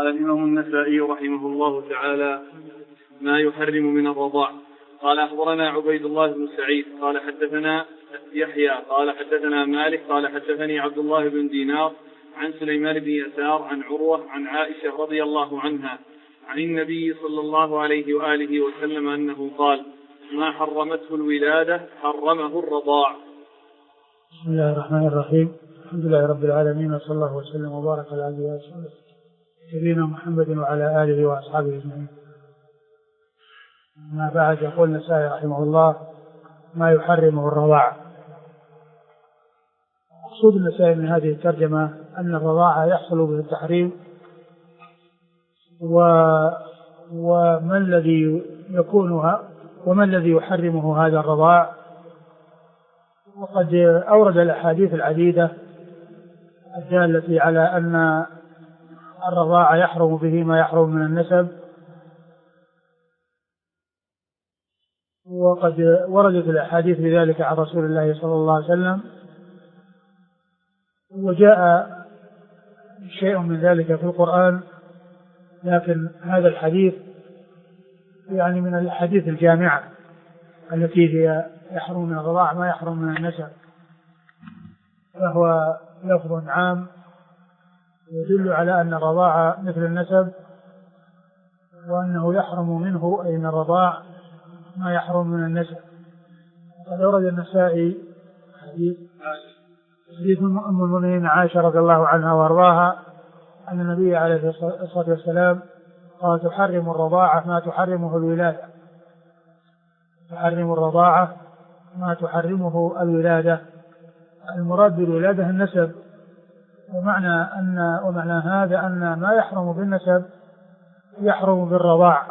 قال الإمام النسائي رحمه الله تعالى: ما يحرم من الرضاع. قال أخبرنا عبيد الله بن سعيد قال حدثنا يحيى قال حدثنا مالك قال حدثني عبد الله بن دينار عن سليمان بن يسار عن عروة عن عائشة رضي الله عنها عن النبي صلى الله عليه وآله وسلم أنه قال: ما حرمته الولادة حرمه الرضاع. بسم الله الرحمن الرحيم. الحمد لله رب العالمين، وصلى الله وسلم وبارك على عبده ورسوله سيدنا محمد وعلى آله وأصحابه أجمعين. ما بعد، يقول النسائي رحمه الله: ما يحرمه الرضاع. مقصود النسائي من هذه الترجمة أن الرضاعة يحصل به التحريم، وما الذي يحرمه هذا الرضاع. وقد أورد الأحاديث العديدة الدالة على أن الرضاعة يحرم به ما يحرم من النسب، وقد وردت الأحاديث بذلك عن رسول الله صلى الله عليه وسلم، وجاء شيء من ذلك في القرآن، لكن هذا الحديث يعني من الحديث الجامعة التي هي يحرم من الرضاعة ما يحرم من النسب، فهو لفظ عام يدل على أن الرضاعة مثل النسب، وأنه يحرم منه أي من الرضاع ما يحرم من النسب. قد أورد النسائي حديث أم المؤمنين عائشة رضي الله عنها وأرضاها أن النبي عليه الصلاة والسلام قال: تحرم الرضاعة ما تحرمه الولادة. تحرم الرضاعة ما تحرمه الولادة. المراد بالولادة النسب، ومعنى هذا أن ما يحرم بالنسب يحرم بالرضاع،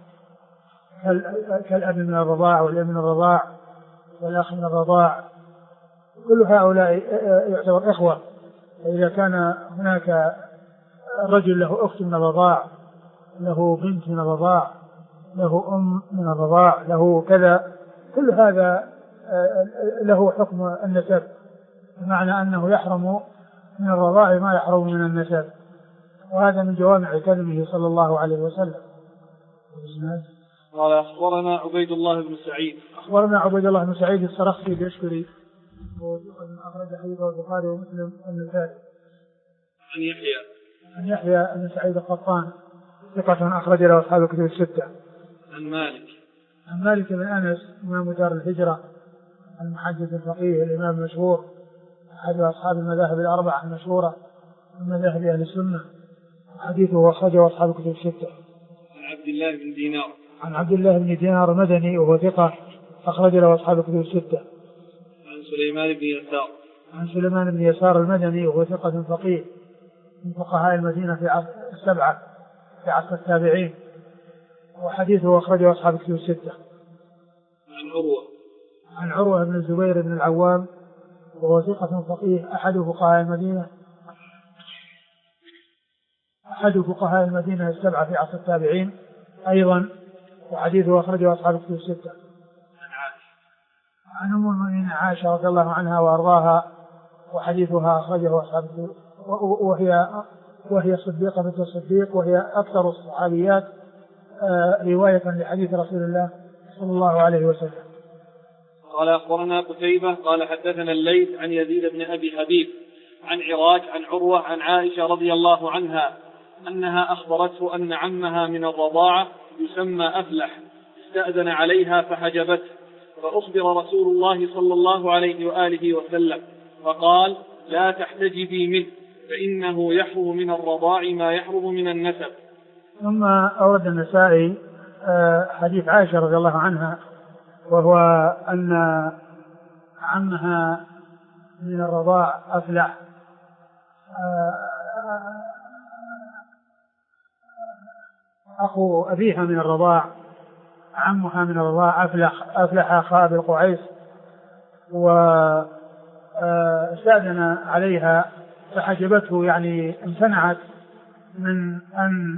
كالأب من الرضاع والأم من الرضاع والأخ من الرضاع، كل هؤلاء يعتبر إخوة. إذا كان هناك رجل له أخت من الرضاع، له بنت من الرضاع، له أم من الرضاع، له كذا، كل هذا له حكم النسب، بمعنى أنه يحرم من الرضاع ما يحرم من النسب. وهذا من جوامع كلمه صلى الله عليه وسلم. قال أخبرنا عبيد الله بن سعيد. أخبرنا عبيد الله بن سعيد السرخسي اليشكري، أخرج حديثه البخاري ومسلم والنسائي. عن يحيى بن سعيد القطان ثقة أخرج له أصحاب الكتب الستة. عن مالك بن أنس إمام دار الهجرة المحدث الفقيه الإمام المشهور، أحد أصحاب المذاهب الأربعة المشهورة من مذاهب أهل السنة، حديثه أخرجه أصحاب الكتب الستة. عن عبد الله بن دينار المدني وهو ثقة أخرج له أصحاب الكتب الستة. عن سليمان بن يسار المدني وهو ثقة فقيه من فقهاء المدينة في عصر السبعة في عصر التابعين، وحديثه أخرجه أصحاب الكتب الستة. عن عروة بن الزبير بن العوام وهو ثقة فقيه أحد فقهاء المدينة السبعة في عصر التابعين أيضا، وحديثه أخرجه أصحاب الكتب الستة. عن أم المؤمنين عائشة رضي الله عنها وأرضاها، وحديثها أخرجه أصحاب الكتب، وهي صديقة بنت الصديق، وهي أكثر الصحابيات رواية لحديث رسول الله صلى الله عليه وسلم. قال أخبرنا قتيبة قال حدثنا الليث عن يزيد بن أبي حبيب عن عراج عن عروة عن عائشة رضي الله عنها أنها أخبرته أن عمها من الرضاعة يسمى أفلح استأذن عليها فحجبته، فأخبر رسول الله صلى الله عليه وآله وسلم فقال: لا تحتجبي منه فإنه يحرم من الرضاع ما يحرم من النسب. ثم أورد النسائي حديث عائشة رضي الله عنها، وهو أن عمها من الرضاع أفلح أخو أبيها من الرضاع، عمها من الرضاع أفلح أخا أبي القعيس، واستأذن عليها فحجبته، يعني امتنعت من أن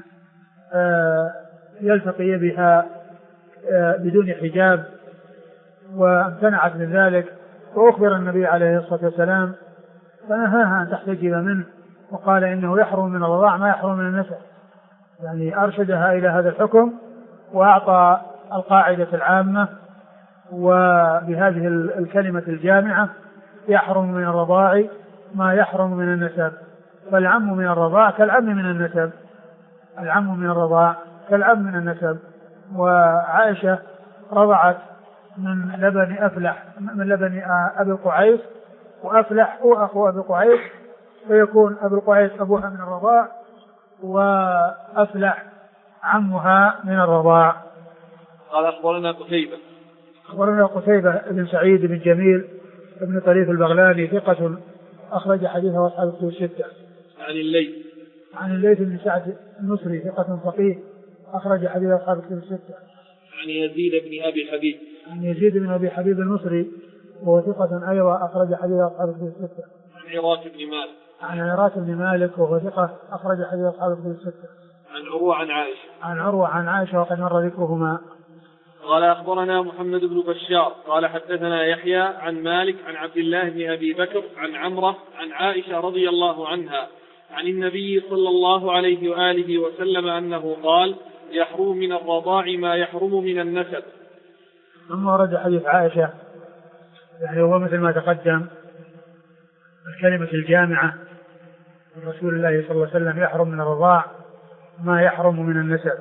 يلتقي بها بدون حجاب، وامتنعت من ذلك، فأخبر النبي عليه الصلاة والسلام فنهاها أن تحتجب منه، وقال إنه يحرم من الرضاع ما يحرم من النسب، يعني أرشدها إلى هذا الحكم وأعطى القاعدة العامة وبهذه الكلمة الجامعة: يحرم من الرضاع ما يحرم من النسب. فالعم من الرضاع كالعم من النسب، العم من الرضاع كالعم من النسب. وعائشة رضعت من لبن أفلح، من لبن أبي القعيس، وأفلح هو أخو أبي القعيس، فيكون أبي القعيس أبوها من الرضاع وأفلح عمها من الرضاع. قال أخبرنا قتيبة. أخبرنا قتيبة بن سعيد بن جميل بن طريف البغلاني ثقة أخرج حديثه أصحاب الكتب الستة. عن الليث بن سعد المصري ثقة فقيه أخرج حديثه أصحاب الكتب الستة. عن يزيد بن أبي حبيب المصري وهو ثقة أيضا أخرج حديثه أصحاب الكتب الستة. عن عراك بن مالك وهو ثقة أخرج حديث أصحاب الكتب الستة. عن عروة عن عائشة وقد مر ذكرهما. قال أخبرنا محمد بن بشار قال حدثنا يحيى عن مالك عن عبد الله بن أبي بكر عن عمرة عن عائشة رضي الله عنها عن النبي صلى الله عليه وآله وسلم أنه قال: يحرم من الرضاع ما يحرم من النسب. ثم ورد حديث عائشة يعني هو مثل ما تقدم، الكلمة الجامعة: رسول الله صلى الله عليه وسلم يحرم من الرضاع ما يحرم من النسب.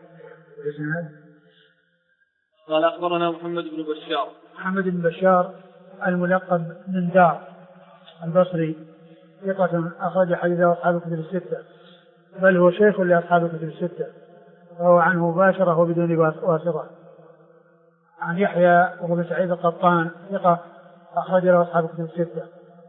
قال أخبرنا محمد بن بشار الملقب من دار البصري ثقة أخرج حديثه أصحاب الكتب الستة، بل هو شيخ لأصحاب الكتب الستة، وهو عنه مباشرة وبدون واسطة. عن يحيى وابن سعيد القطان ثقة أخرج له أصحاب الكتب الستة.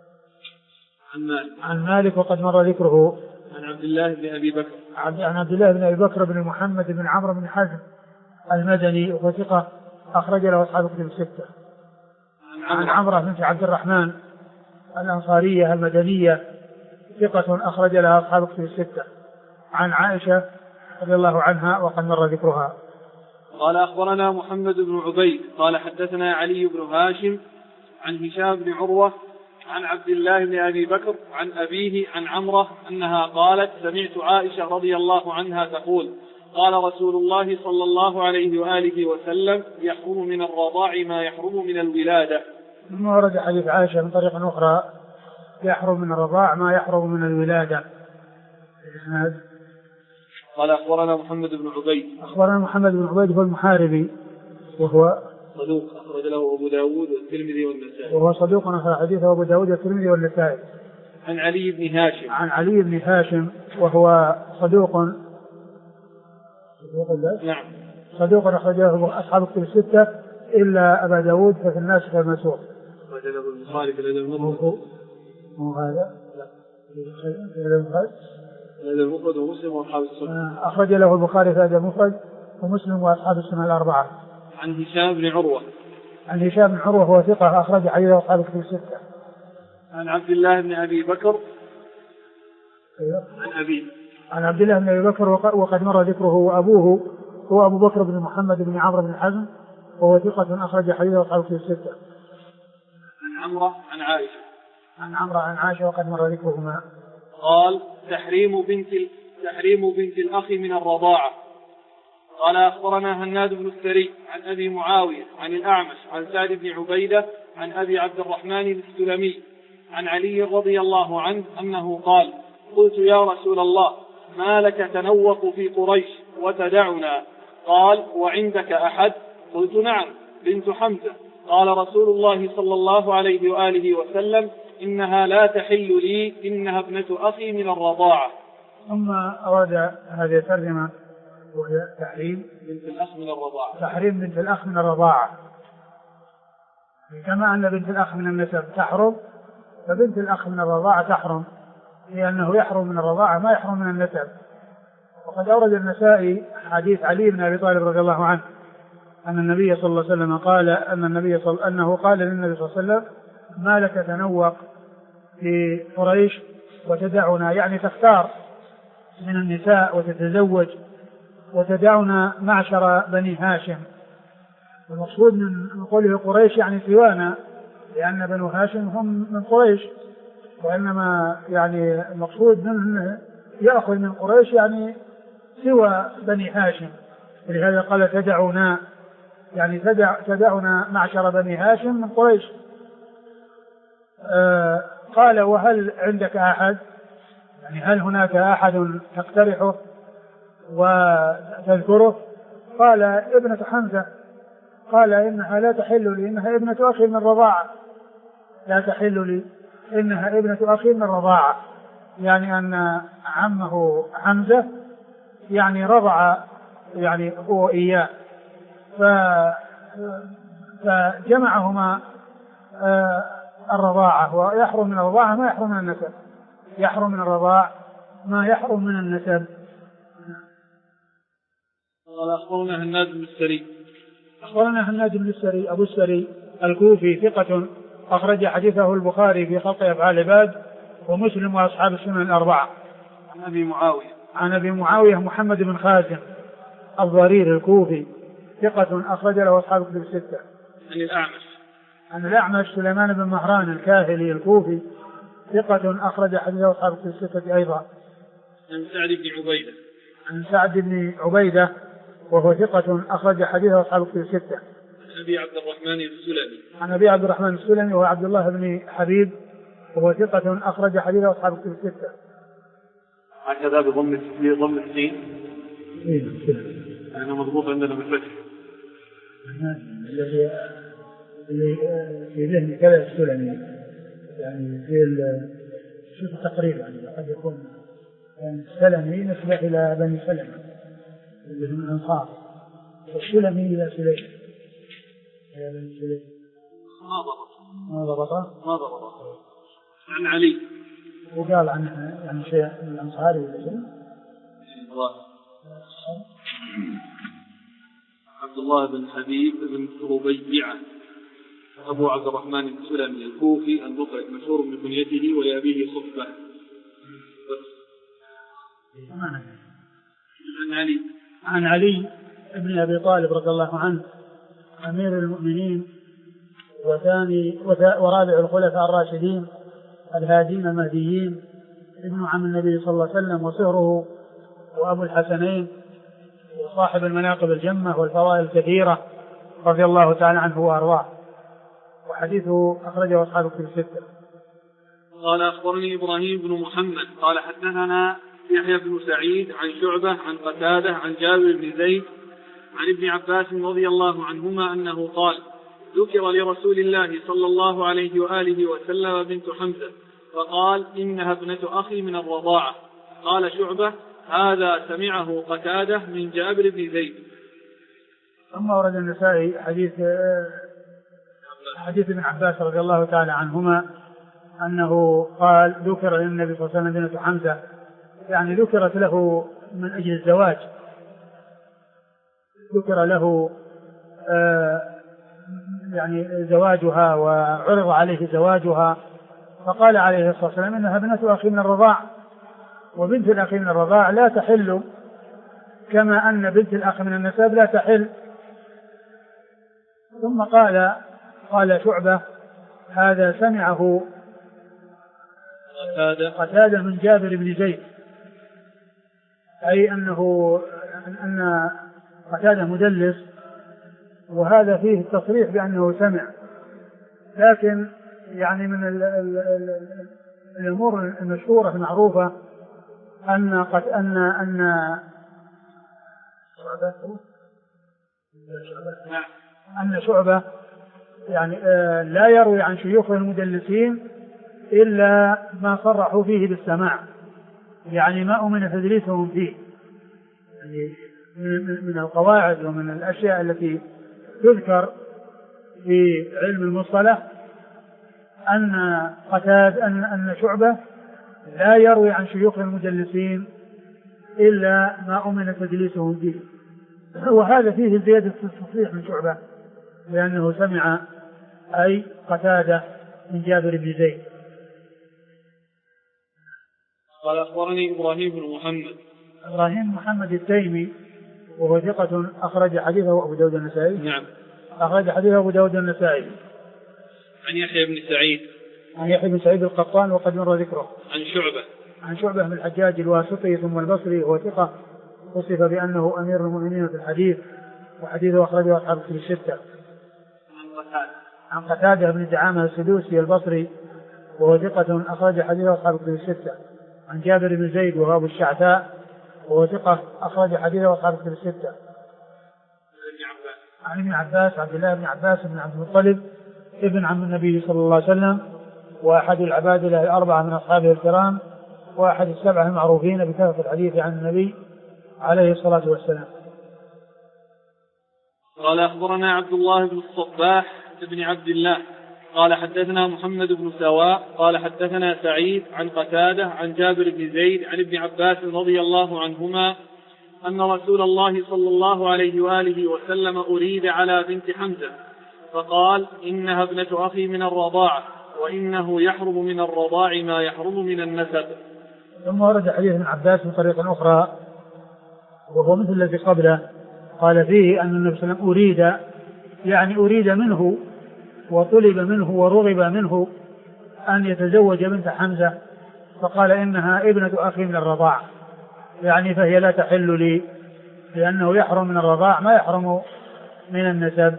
عن مالك وقد مر ذكره. عن عبد الله بن أبي بكر بن محمد بن عمرو بن حزم المدني وهو ثقة أخرج له أصحاب الكتب الستة. عن عمرة بنت عبد الرحمن الأنصارية المدنية ثقة أخرج لها أصحاب الكتب الستة. عن عائشة رضي الله عنها وقد مر ذكرها. قال أخبرنا محمد بن عبيد قال حدثنا علي بن هاشم عن هشام بن عروة عن عبد الله بن أبي بكر عن أبيه عن عمرة أنها قالت: سمعت عائشة رضي الله عنها تقول: قال رسول الله صلى الله عليه وآله وسلم: يحرم من الرضاع ما يحرم من الولادة. ثم ورد حديث عائشة من طريق أخرى: يحرم من الرضاع ما يحرم من الولادة. قال أخبرنا محمد بن عبيد هو المحاربي وهو صدوق أخرج له أبو داود والترمذي والنسائي. وهو صدوق أخرج حديثه أبو داود والترمذي والنسائي. عن علي بن هاشم وهو صدوق نعم صدوق أخرجه أصحاب الكتب الستة إلا أبا داود ففي الناسخ والمنسوخ. أخرجه البخاري في الأدب المفرد. المفرد ومسلم وأصحاب السنة. أخرج له البخاري في الأدب المفرد ومسلم وأصحاب السنة الأربعة. عن هشام بن عروة هو ثقة أخرج حديثه أصحاب الكتب الستة. عن عبد الله بن أبي بكر عن عبد الله بن أبي بكر وقد مر ذكره. وأبوه هو أبو بكر بن محمد بن عمرو بن حزم وهو ثقة أخرج حديثه أصحاب الكتب الستة. عن عمرة عن عائشة وقد مر ذكرهما. قال: تحريم بنت الأخ من الرضاعة. قال أخبرنا هناد بن السري عن أبي معاوية عن الأعمش عن سعد بن عبيدة عن أبي عبد الرحمن السلمي عن علي رضي الله عنه أنه قال: قلت: يا رسول الله، ما لك تنوق في قريش وتدعنا؟ قال: وعندك أحد؟ قلت: نعم، بنت حمزة. قال رسول الله صلى الله عليه وآله وسلم: إنها لا تحل لي، إنها ابنة أخي من الرضاعة. ثم أراد هذه الترجمة وهي تحريم بنت الأخ من الرضاعة. تحريم بنت الأخ من الرضاعة، كما أن بنت الأخ من النسب تحرم، فبنت الأخ من الرضاعة تحرم، لأنه يحرم من الرضاعة ما يحرم من النسب. وقد أورد النسائي حديث علي بن أبي طالب رضي الله عنه أن النبي صلى الله عليه وسلم قال أنه قال للنبي صلى الله عليه وسلم: ما لك تنوق في قريش وتدعنا، يعني تختار من النساء وتتزوج وتدعنا معشر بني هاشم. المقصود من قوله قريش يعني سوانا، لأن بنو هاشم هم من قريش، وإنما يعني المقصود منه يأخذ من قريش يعني سوى بني هاشم، ولهذا قال تدعنا، يعني تدعنا معشر بني هاشم من قريش. قال وهل عندك أحد، يعني هل هناك أحد تقترحه وتذكره؟ قال ابنة حمزة. قال إنها لا تحل لي، إنها ابنة أخي من الرضاعة، لا تحل لي، إنها ابنة أخي من الرضاعة، يعني أن عمه حمزة يعني رضع يعني هو إياه، فجمعهما الرضاعة، ويحرم من الرضاعة ما يحرم من النسب، يحرم من الرضاع ما يحرم من النسب. قال أخبرنا هناد بن السري. أخبرنا هناد بن السري أبو السري الكوفي ثقة أخرج حديثه البخاري في خلق أفعال العباد ومسلم وأصحاب السنن الأربعة. عن أبي معاوية محمد بن خازم الضرير الكوفي ثقة أخرج له أصحاب الكتب الستة. عن الأعمش سليمان بن مهران الكاهلي الكوفي ثقة أخرج حديثه أصحاب الكتب الستة أيضا. عن سعد بن عبيدة وهو ثقة أخرج حديثه أصحاب الكتب الستة. عن أبي عبد الرحمن السلمي وهو عبد الله بن حبيب وهو ثقة أخرج حديثه أصحاب الكتب الستة. هكذا بضم السين. أنا مضبوط عندنا بالفتح. اللي في ذهني كذا السلمي، يعني في شوف التقريب، يعني قد يكون السلمي نسبة إلى بني سلمة اللي هم الأنصار، والسلمي إلى سليم. ما ضبطه. عن علي وقال عنه يعني شيء من الأنصار ولا شيء. عبد الله بن حبيب بن ربيعة أبو عبد الرحمن السلمي الكوفي المقرئ مشهور من كنيته ولأبيه صحبة. عن علي بن أبي طالب رضي الله عنه أمير المؤمنين ورابع الخلفاء الراشدين الهادين المهديين، ابن عم النبي صلى الله عليه وسلم وصهره وأبو الحسنين وصاحب المناقب الجمة والفضائل الكثيرة رضي الله تعالى عنه وأرضاه، وحديثه أخرجه أصحاب الكتب الستة. قال أخبرني إبراهيم بن محمد قال حدثنا يحيى بن سعيد عن شعبة عن قتادة عن جابر بن زيد عن ابن عباس رضي الله عنهما أنه قال ذكر لرسول الله صلى الله عليه وآله وسلم بنت حمزة فقال إنها ابنة أخي من الرضاعة. قال شعبة هذا سمعه قتادة من جابر بن زيد. ثم ورد النسائي حديث ابن عباس رضي الله تعالى عنهما أنه قال ذكر للنبي صلى الله عليه وسلم بنت حمزة، يعني ذكرت له من أجل الزواج، ذكر له يعني زواجها وعرض عليه زواجها، فقال عليه الصلاة والسلام إنها ابنة أخي من الرضاع، وبنت الأخ من الرضاع لا تحل كما أن بنت الأخ من النسب لا تحل. ثم قال شعبة هذا سمعه قتادة من جابر بن زيد، أي أن قتادة مدلس، وهذا فيه التصريح بأنه سمع، لكن يعني من الأمور المشهورة المعروفة أن شعبة يعني لا يروي عن شيوخ المدلسين إلا ما صرحوا فيه بالسماع، يعني ما أمن تدليسهم فيه. يعني من القواعد ومن الأشياء التي تذكر في علم المصطلح أن شعبة لا يروي عن شيوخ المدلسين إلا ما أمن تدليسهم فيه، وهذا فيه زيادة التصريح من شعبة لأنه سمع أي قتادة من جابر بن زيد. قال أخبرني إبراهيم محمد التيمي وهو ثقة أخرج حديثه أبو داود النسائي. نعم. أخرج حديثه أبو داود النسائي. عن يحيى بن سعيد القطان وقد مر ذكره. عن شعبة بن الحجاج الواسطي ثم البصري وهو ثقة وصف بأنه أمير المؤمنين في الحديث، وحديثه أخرجه أصحاب الكتب الستة. عن قتادة بن دعامة السدوسي البصري وهو ثقة أخرج حديثه أصحاب الكتب الستة. عن جابر بن زيد وهو أبو الشعثاء وهو ثقة أخرج حديثه أصحاب الكتب الستة. عن ابن عباس عبد الله بن عباس بن عبد المطلب ابن عم النبي صلى الله عليه وسلم، وأحد العبادلة الأربعة من أصحابه الكرام، وأحد السبعة المعروفين بكثرة الحديث عن النبي عليه الصلاة والسلام. قال أخبرنا عبد الله بن الصباح بن عبد الله قال حدثنا محمد بن سواء قال حدثنا سعيد عن قتادة عن جابر بن زيد عن ابن عباس رضي الله عنهما أن رسول الله صلى الله عليه وآله وسلم أريد على بنت حمزة فقال إنها ابنة أخي من الرضاعة وإنه يحرم من الرضاع ما يحرم من النسب. ثم ورد حديث ابن عباس من طريق أخرى وهو مثل الذي قبله، قال فيه أن النبي صلى الله عليه وسلم أريد، يعني أريد منه وطلب منه ورغب منه أن يتزوج بنت حمزة، فقال إنها ابنة أخي من الرضاعة، يعني فهي لا تحل لي، لأنه يحرم من الرضاع ما يحرم من النسب.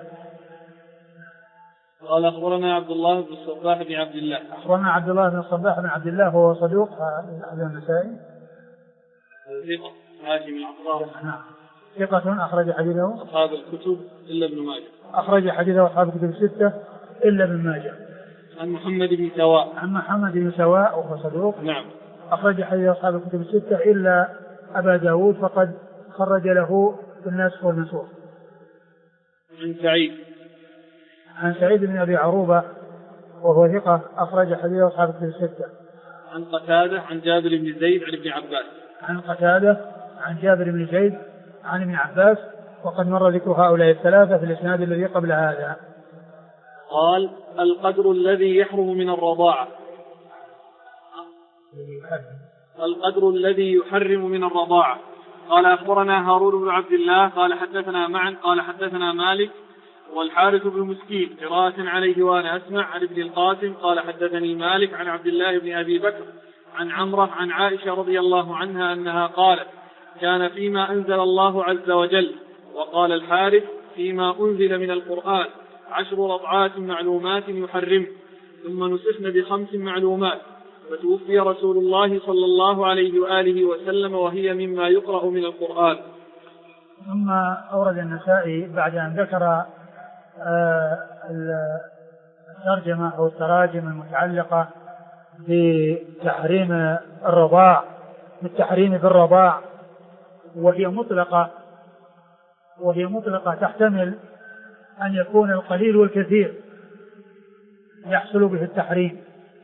قال أخبرنا عبد الله بن الصباح بن عبد الله. أخبرنا عبد الله بن الصباح بن عبد الله وهو صدوق أهل النسائي ثقة هاشم الأعراب ثقة أخرج حديثه أصحاب الكتب إلا ابن ماجه. أخرج حديثه أصحاب الكتب الستة إلا ابن ماجه. عن محمد بن سواء. عن محمد بن سواء وهو صدوق. نعم. أخرج حديث أصحاب الكتب الستة إلا أبا داود فقد خرج له في الناسخ والمنسوخ. عن سعيد. عن سعيد بن أبي عروبة وهو ثقة أخرج حديث أصحاب الكتب الستة. عن قتادة عن جابر بن زيد عن ابن عباس. عن قتادة عن جابر بن زيد عن ابن عباس، وقد مر ذكر هؤلاء الثلاثة في الإسناد الذي قبل هذا. قال القدر الذي يحرم من الرضاعة. القدر الذي يحرم من الرضاعة. قال أخبرنا هارون بن عبد الله قال حدثنا معا قال حدثنا مالك والحارث بن مسكين قراءة عليه وأنا أسمع عن ابن القاسم قال حدثني مالك عن عبد الله بن أبي بكر عن عمرة عن عائشة رضي الله عنها أنها قالت كان فيما أنزل الله عز وجل وقال الحارث فيما أنزل من القرآن 10 رضعات معلومات يحرم ثم نسخن ب5 معلومات فتوفي رسول الله صلى الله عليه وآله وسلم وهي مما يقرأ من القرآن. ثم أورد النسائي بعد أن ذكر الترجمة أو التراجم المتعلقة بتحريم الرضاع بالتحريم بالرضاع، وهي مطلقة تحتمل أن يكون القليل والكثير يحصل به التحريم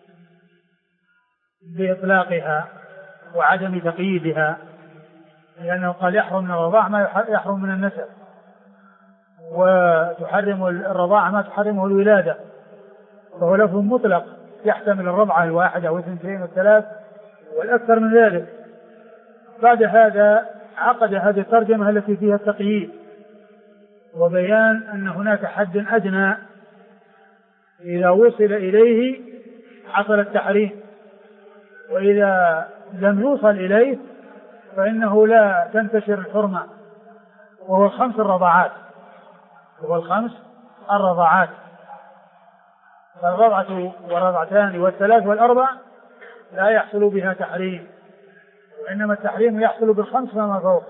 بإطلاقها وعدم تقييدها، لأنه قال يحرم من الرضاع ما يحرم من النسب، وتحرم الرضاعة ما تحرمه الولادة، فهو لفظ مطلق يحتمل الرضعة الواحدة أو 2 و3 والأكثر من ذلك. بعد هذا عقد هذه الترجمة التي فيها التقييد وبيان أن هناك حد أدنى إذا وصل إليه حصل التحريم، وإذا لم يوصل إليه فإنه لا تنتشر الحرمة، وهو 5 الرضاعات، فالرضعة والرضعتان والثلاث والأربع لا يحصل بها تحريم، وإنما التحريم يحصل ب5 فما فوق.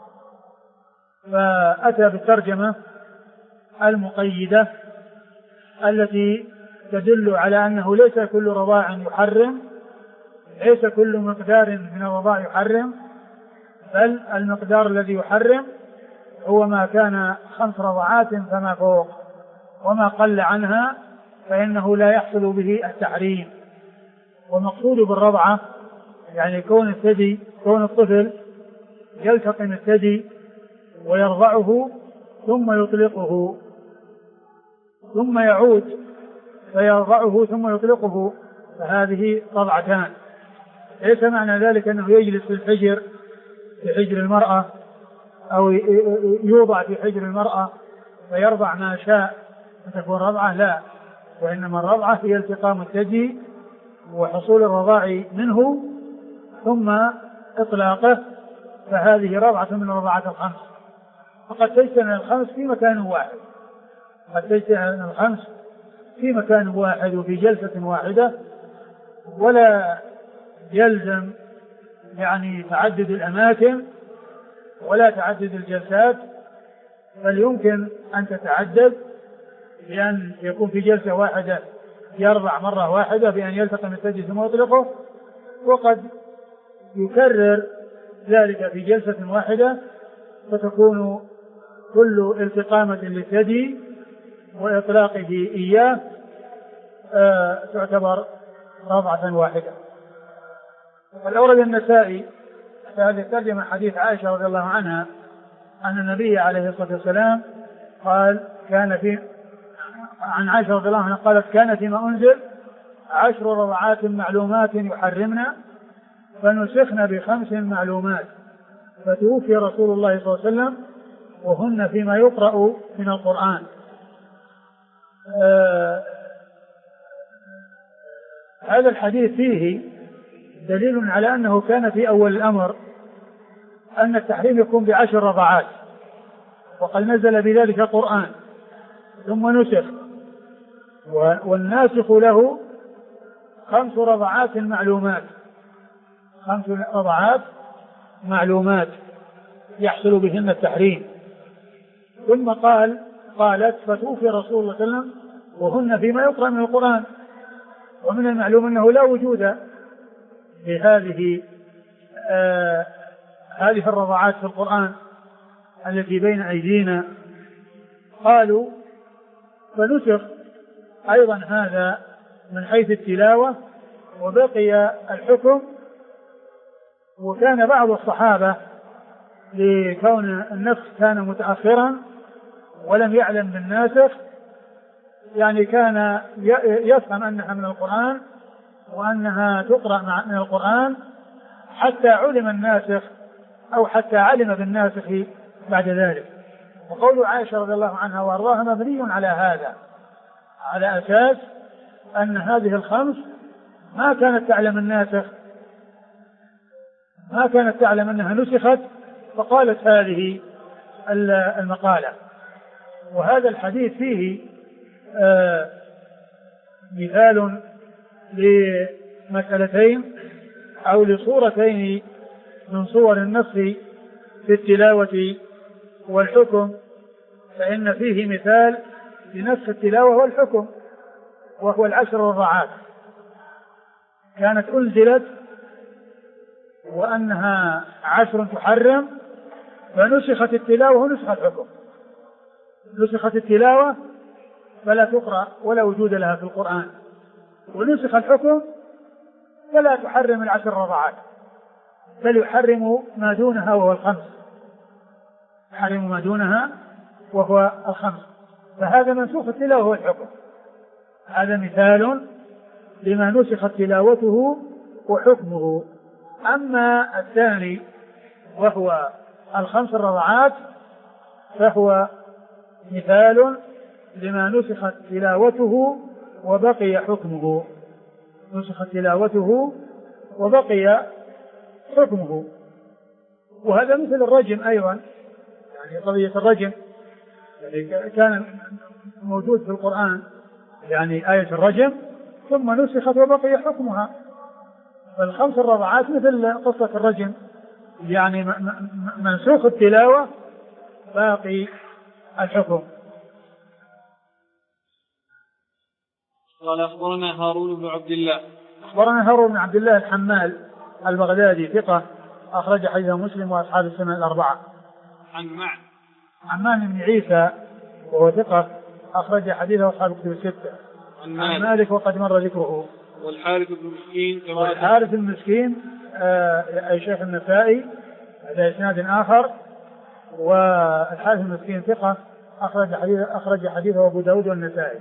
فأتى بالترجمة المقيدة التي تدل على أنه ليس كل رضاع يحرم، ليس كل مقدار من الرضاع يحرم، بل المقدار الذي يحرم هو ما كان 5 رضعات فما فوق، وما قل عنها فإنه لا يحصل به التحريم. ومقصود بالرضعة يعني كون الطفل يلتقم الثدي ويرضعه ثم يطلقه ثم يعود فيرضعه ثم يطلقه، فهذه رضعتان. ليس معنى ذلك أنه يجلس في حجر المرأة أو يوضع في حجر المرأة فيرضع ما شاء فتكون رضعة، لا، وإنما الرضعة هي التقام الثدي وحصول الرضاع منه ثم إطلاقه فهذه رضعة من الرضعات الخمس. فقد تجتمع الخمس في مكان واحد، قد تجتمع الخمس في مكان واحد وفي جلسة واحدة، ولا يلزم يعني تعدد الأماكن ولا تعدد الجلسات، بل يمكن أن تتعدد بأن يكون في جلسة واحدة يرضع مرة واحدة بأن يلتقم الثدي ثم يطلقه، وقد يكرر ذلك في جلسة واحدة فتكون كل التقامة للثدي وإطلاقه إياه تعتبر رضعة واحدة. والأورد النسائي في هذه الترجمة حديث عائشة رضي الله عنها أن النبي عليه الصلاة والسلام قال عن عائشة رضي الله عنها قالت كان فيما أنزل 10 رضعات معلومات يحرمنا فنسخن ب5 معلومات، فتوفي رسول الله صلى الله عليه وسلم وهن فيما يقرأ من القرآن. هذا الحديث فيه دليل على أنه كان في أول الأمر أن التحريم يكون ب10 رضعات، وقد نزل بذلك القرآن ثم نسخ، والناسخ له 5 رضعات معلومات، 5 رضعات معلومات يحصل بهن التحريم. ثم قالت فتوفي رسول الله صلى الله عليه وسلم وهن فيما يقرأ من القرآن. ومن المعلوم أنه لا وجود لهذه هذه الرضعات في القرآن التي بين أيدينا. قالوا فنسخ أيضا هذا من حيث التلاوة وبقي الحكم. وكان بعض الصحابة لكون النسخ كان متأخرا ولم يعلم بالناسخ، يعني كان يفهم أنها من القرآن وأنها تقرأ من القرآن حتى علم الناسخ أو حتى علم بالناسخ بعد ذلك. وقول عائشة رضي الله عنها وأرضاها مبني على هذا، على أساس أن هذه ال5 ما كانت تعلم الناسخ، ما كانت تعلم أنها نسخت فقالت هذه المقالة. وهذا الحديث فيه مثال لمسألتين أو لصورتين من صور النص في التلاوة والحكم. فإن فيه مثال لنسخ التلاوة والحكم، وهو 10 رضعات كانت أنزلت وأنها 10 تحرم، فنسخت التلاوة ونسخ الحكم. نسخت التلاوة فلا تقرأ ولا وجود لها في القرآن، ونسخ الحكم فلا تحرم 10 رضعات بل يحرم ما دونها وهو 5، يحرم ما دونها وهو 5. فهذا منسوخ التلاوة والحكم. هذا مثال لما نسخت تلاوته وحكمه. أما الثاني وهو 5 رضعات فهو مثال لما نسخت تلاوته وبقي حكمه. نسخت تلاوته وبقي حكمه. وهذا مثل الرجم أيضا، يعني قضية الرجم يعني كان موجود في القرآن، يعني آية الرجم ثم نسخت وبقي حكمها. فال5 رضعات مثل قصة الرجم، يعني منسوخ التلاوة باقي الحكم. قال أخبرنا هارون بن عبد الله. أخبرنا هارون بن عبد الله الحمال البغدادي ثقة أخرج حديثه مسلم وأصحاب السنن الأربعة. عن بن عيسى وهو ثقة أخرج حديثه أصحاب الكتب الستة. عن مالك وقد مر ذكره. والحارث بن مسكين والحارث بن مسكين أي شيخ النسائي هذا إسناد آخر. والحارث بن مسكين ثقة أخرج حديثه أبو داود والنسائي.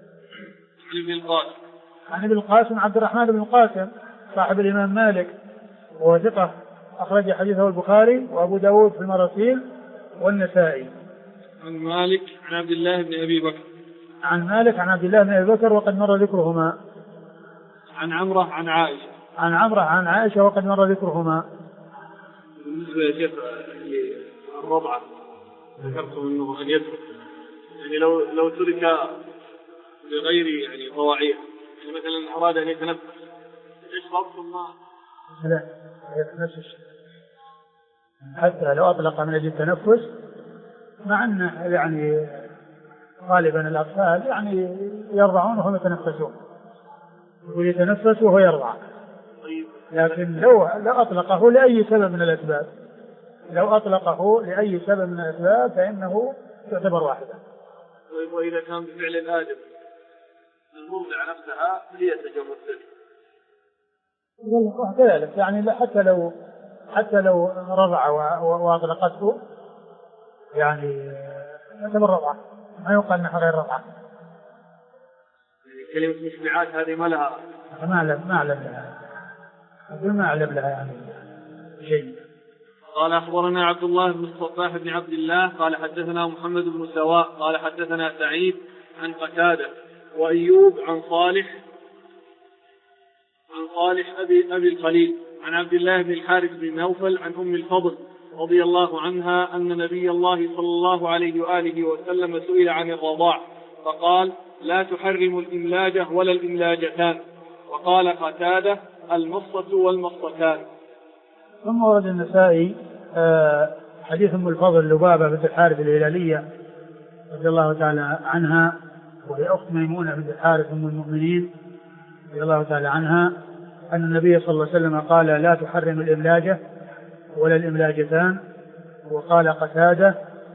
عن ابن القاسم عبد الرحمن بن القاسم صاحب الإمام مالك وهو ثقة أخرج حديثه البخاري وأبو داود في المراسيل والنسائي. عن مالك عن عبد الله بن أبي بكر. عن مالك عن عبد الله بن أبي بكر وقد مر ذكرهما. عن عمرة عن عائشة. عن عمرة عن عائشة وقد مر ذكرهما. بالنسبة يا شيخ الرضعة ذكرتم أنه أن يترك، يعني لو ترك بغير يعني طواعية، يعني مثلا أراد أن يتنفس يشرب ثم لا يتنفس حتى لو أطلق من أجل التنفس، مع أنه يعني غالبا الأطفال يعني يرضعون وهم يتنفسون ويتنفس وهو يرضع. لكن لو أطلقه لأي سبب من الأسباب، لو أطلقه لأي سبب من الأسباب فإنه يعتبر واحدا. وإذا كان بفعل الآدم المرضع نفسها هي تجرد كذلك يعني حتى لو رضع وأطلقته يعني يعتبر رضعة، ما يقال أنها غير رضعة. كلمة مشبعات هذه ما لها ما أعلم لها يعني شيء. قال أخبرنا عبد الله بن الصباح بن عبد الله قال حدثنا محمد بن سواء قال حدثنا سعيد عن قتادة وأيوب عن صالح أبي الخليل عن عبد الله بن الحارث بن نوفل عن أم الفضل رضي الله عنها أن نبي الله صلى الله عليه وآله وسلم سئل عن الرضاع فقال لا تحرم الإملاجة ولا الإملاجتان. وقال قتادة المصة والمصتان. ثم ورد النسائي حديث أم الفضل لبابة بنت الحارث الهلالية رضي الله تعالى عنها، وهي أخت ميمونة بنت الحارث أم المؤمنين رضي الله تعالى عنها، أن النبي صلى الله عليه وسلم قال لا تحرم الإملاجة ولا الإملاجتان. وقال قتادة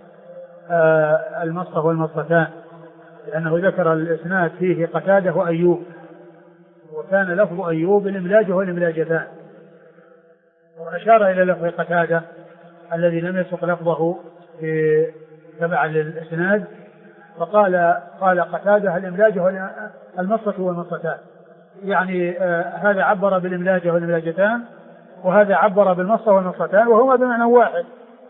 المصة والمصتان، لأنه ذكر الإسناد فيه قتادة وأيوب، وكان لفظ أيوب الإملاجة والإملاجتان، وأشار إلى لفظ قتادة الذي لم يسق لفظه تبع للإسناد، قال قتادة الإملاجة المصة والمصتان، يعني هذا عبر بالإملاجة والإملاجتان وهذا عبر بالمصة والمصتان، وهما بمعنى واحد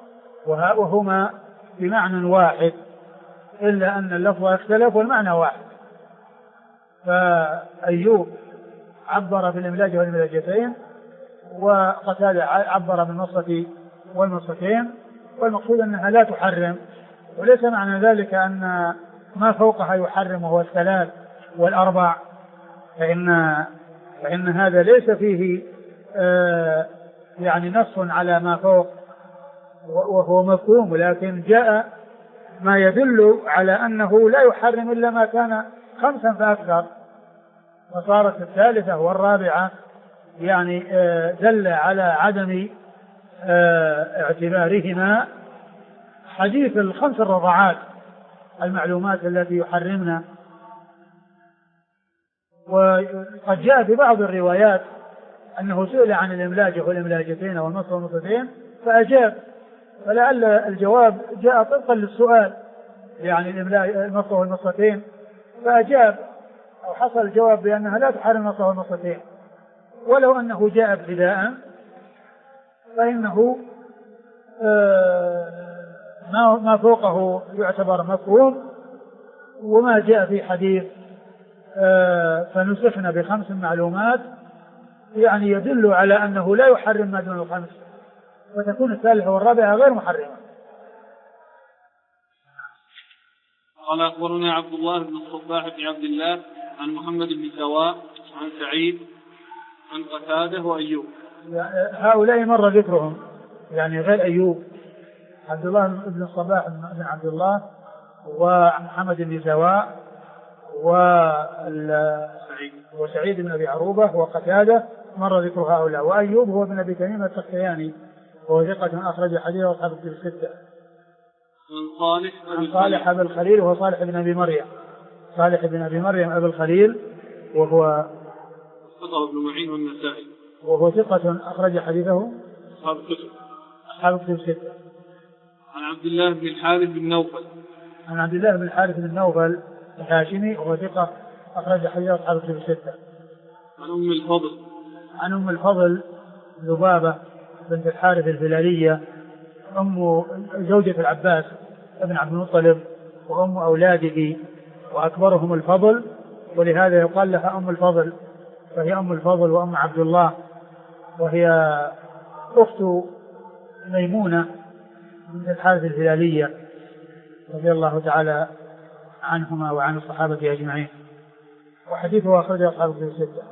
إلا أن اللفظ اختلف والمعنى واحد. فأيوب عبر بالإملاجة والإملاجتين وقتادة عبر بالمصة والمصتين، والمقصود أنها لا تحرم، وليس معنى ذلك أن ما فوقها يحرم وهو الثلاث والأربع، فإن هذا ليس فيه يعني نص على ما فوق وهو مفهوم، ولكن جاء ما يدل على أنه لا يحرم إلا ما كان 5 فأكثر، فصارت الثالثة والرابعة يعني دل على عدم اعتبارهما حديث 5 الرضعات المعلومات التي يحرمنا. وقد جاء في بعض الروايات أنه سئل عن الإملاجة والإملاجتين والمصة والمصتين فأجاب، فلعل الجواب جاء طبقا للسؤال، يعني المصة والمصتين، فأجاب أو حصل الجواب بأنها لا تحرم المصة والمصتين، ولو أنه جاء ابتداء فإنه ما فوقه يعتبر مفهوم، وما جاء في حديث فنسخنا ب5 معلومات يعني يدل على أنه لا يحرم ما دون 5، وتكون الثالثة والرابعة غير محرمة. قال أخبرنا عبد الله بن الصباح بن عبد الله عن محمد بن سواء عن سعيد عن قتادة وأيوب. هؤلاء مر ذكرهم يعني غير أيوب، عبد الله بن الصباح بن عبد الله ومحمد بن سواء وسعيد بن أبي عروبة وقتادة مر ذكر هؤلاء. وأيوب هو ابن أبي تميم السختياني وهو ثقة أخرج حديثه أصحاب الكتب الستة. عن صالح أبي الخليل وهو صالح بن أبي مريم أبي الخليل وهو ثقة ابن معين والنسائي وهو ثقة أخرج حديثه أصحاب الكتب الستة. عن عبد الله بن الحارث بن نوفل الهاشمي وهو ثقة أخرج حديثه أصحاب الكتب الستة. عن أم الفضل لبابة بنت الحارث الهلالية أم زوجة العباس ابن عبد المطلب وأم أولاده وأكبرهم الفضل، ولهذا يقال لها أم الفضل، فهي أم الفضل وأم عبد الله، وهي أخت ميمونة بنت الحارث الهلالية رضي الله تعالى عنهما وعن الصحابة أجمعين، وحديثه أخرجه أصحاب الكتب الستة.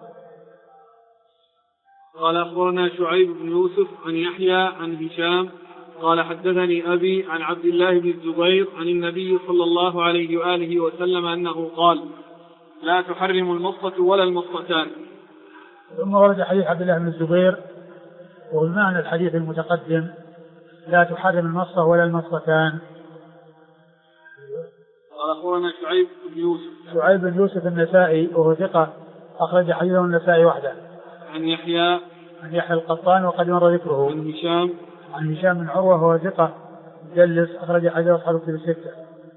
قال أخبرنا شعيب بن يوسف عن يحيى عن هشام قال حدثني أبي عن عبد الله بن الزبير عن النبي صلى الله عليه وآله وسلم أنه قال: لا تحرم المصة ولا المصتان. ثم ورد حديث عبد الله بن الزبير وبمعنى الحديث المتقدم: لا تحرم المصة ولا المصتان. قال أخبرنا شعيب بن يوسف النسائي وهو ثقة أخرج حديثه النسائي وحده. عن يحيى القطان وقد مر ذكره. عن هشام بن عروة وهو ثقة مدلس أخرج حديثه أصحاب الكتب الستة.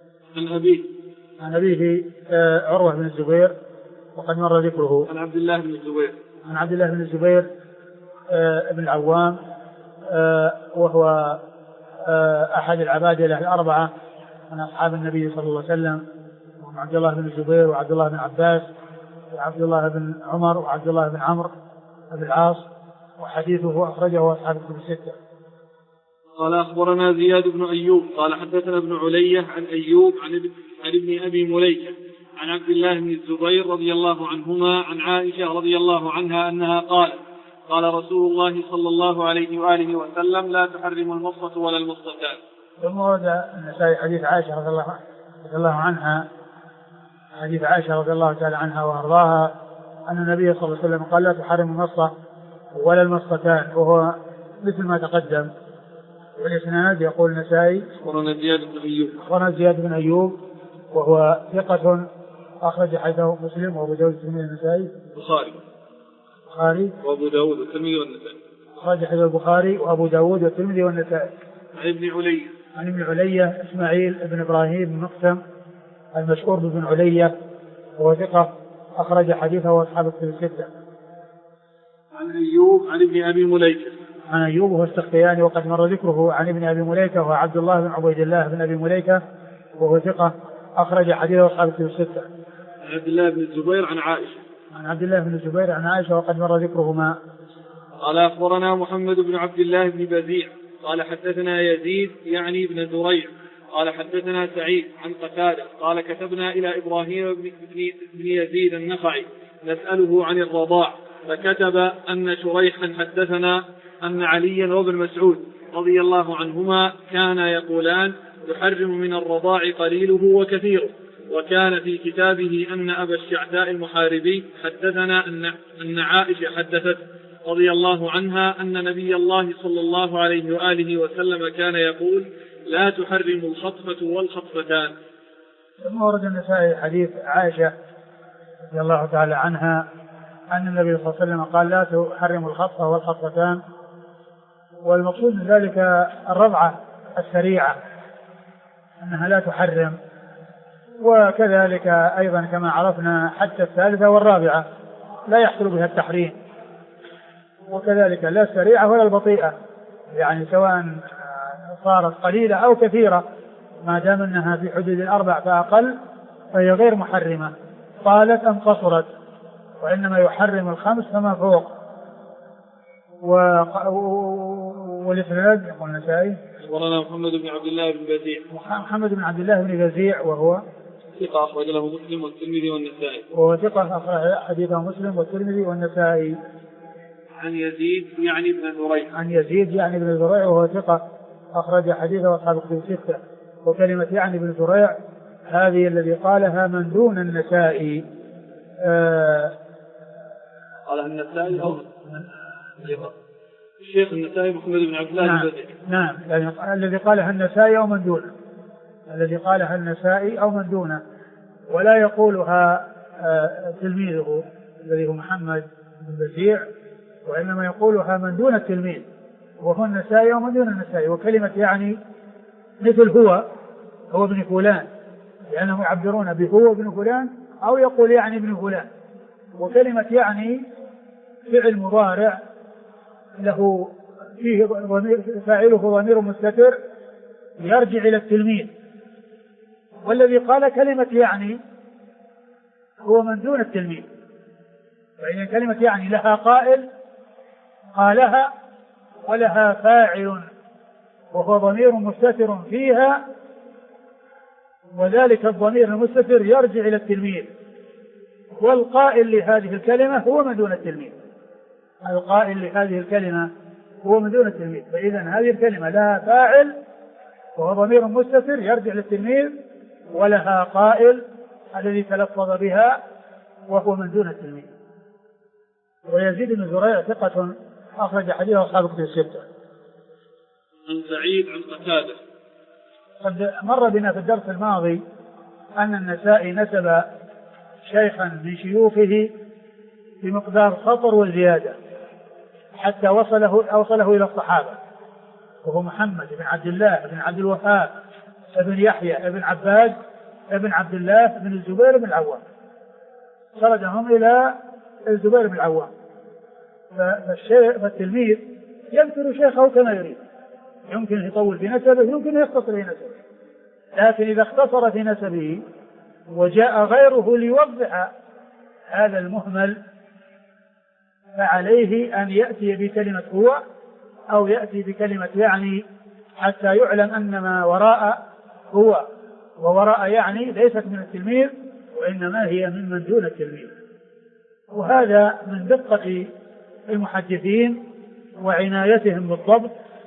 عن أبيه عروة بن الزبير وقد مر ذكره. عن عبد الله بن الزبير ابن العوام وهو أحد العبادلة الأربعة من أصحاب النبي صلى الله عليه وسلم، وهم عبد الله بن الزبير وعبد الله بن عباس وعبد الله بن عمر وعبد الله بن عمرو بن العاص، وحديثه أخرجه أصحاب الكتب الستة. قال أخبرنا زياد بن أيوب قال حدثنا ابن علية عن أيوب عن ابن أبي مليكة عن عبد الله بن الزبير رضي الله عنهما عن عائشة رضي الله عنها أنها قالت: قال رسول الله صلى الله عليه وآله وسلم: لا تحرم المصة ولا المصتان. ثم ورد النسائي حديث عائشة رضي الله عنها، حديث عائشة رضي الله تعالى عنها وأرضاها أن النبي صلى الله عليه وسلم قال: لا تحرم المصة ولا المصتان، وهو مثل ما تقدم. والإسناد يقول النسائي: أخبرنا زياد بن أيوب وهو ثقة أخرج حديثه مسلم وأبو داود والترمذي والنسائي. البخاري وأبو داود والترمذي والنسائي. أخرج حديث البخاري وأبو داود والترمذي والنسائي. عن ابن علية إسماعيل بن إبراهيم بن مقسم المشهور بابن علية وهو ثقة أخرج حديثه أصحاب الكتب الستة. عن أيوب عن ابن أبي مليكة. عن أيوب وهو السختياني وقد مر ذكره. عن ابن أبي مليكة وهو عبد الله بن عبيد الله بن أبي مليكة وهو ثقة أخرج حديثه أصحاب الكتب الستة. عن عبد الله بن الزبير عن عائشة وقد مر ذكرهما. قال أخبرنا محمد بن عبد الله بن بزيع قال حدثنا يزيد يعني بن زريع قال حدثنا سعيد عن قتادة قال: كتبنا إلى إبراهيم بن يزيد النخعي نسأله عن الرضاع، فكتب أن شريحا حدثنا أن عليا وابن مسعود رضي الله عنهما كانا يقولان: يحرم من الرضاع قليله وكثيره. وكان في كتابه أن أبا الشعثاء المحاربي حدثنا أن عائشة حدثت رضي الله عنها أن نبي الله صلى الله عليه وآله وسلم كان يقول: لا تحرم الخطفة والخطفتان. ثم ورد النسائي حديث عائشة رضي الله تعالى عنها أن النبي صلى الله عليه وسلم قال: لا تحرم الخطفة والخطفتان. والمقصود من ذلك الرضعة السريعة أنها لا تحرم، وكذلك أيضا كما عرفنا حتى الثالثة والرابعة لا يحصل بها التحريم، وكذلك لا السريعة ولا البطيئة، يعني سواء صارت قليلة أو كثيرة ما دام أنها في حدود 4 فأقل فهي غير محرمة، طالت أم قصرت، وإنما يحرم 5 فما فوق. والإسناد يقول النسائي: أخبرنا محمد بن عبد الله بن بزيع وهو ثقة أخرج له مسلم والترمذي والنسائي. وهو ثقة أخرج حديثه مسلم والترمذي والنسائي. عن يزيد يعني بن زريع وهو ثقة أخرج حديثه أصحاب الكتب الستة. وكلمة يعني بن زريع هذه الذي قالها من دون النسائي. قالها النسائي أو الشيخ النسائي محمد بن عبد الله بن بزيع. نعم، يعني الذي قالها النسائي أو من دونه، ولا يقولها تلميذه الذي هو محمد بن بزيع، وإنما يقولها من دون التلميذ وهو النسائي ومن دون النسائي. وكلمة يعني مثل هو ابن فلان، لأنهم يعبرون بهو ابن فلان أو يقول يعني ابن فلان. وكلمة يعني فعل مضارع له فيه فاعله ضمير مستتر يرجع إلى التلميذ، والذي قال كلمة يعني هو من دون التلميذ. وإن كلمة يعني لها قائل قالها ولها فاعل وهو ضمير مستتر فيها، وذلك الضمير المستتر يرجع إلى التلميذ، والقائل لهذه الكلمة هو من دون التلميذ. القائل لهذه الكلمة هو من دون التلميذ، فإذا هذه الكلمة لها فاعل وهو ضمير مستتر يرجع للتلميذ، ولها قائل الذي تلفظ بها وهو من دون التلميذ. ويزيد بن زريع ثقة أخرج حديثه أصحاب الكتب الستة. عن سعيد عن قتادة. قد مر بنا في الدرس الماضي أن النسائي نسب شيخا من شيوخه بمقدار سطر والزيادة حتى أوصله إلى الصحابة، وهو محمد بن عبد الله بن عبد الوهاب بن يحيى بن عباد بن عبد الله بن الزبير بن العوام، سردهم إلى الزبير بن العوام. فالتلميذ يذكر شيخه كما يريد، يمكن أن يطول في نسبه، يمكن أن يختصر في نسبه، لكن إذا اختصر في نسبه وجاء غيره ليوضح هذا المهمل فعليه أن يأتي بكلمة هو أو يأتي بكلمة يعني، حتى يعلم أن ما وراء هو ووراء يعني ليست من التلميذ، وإنما هي من دون التلميذ. وهذا من دقة المحدثين وعنايتهم بالضبط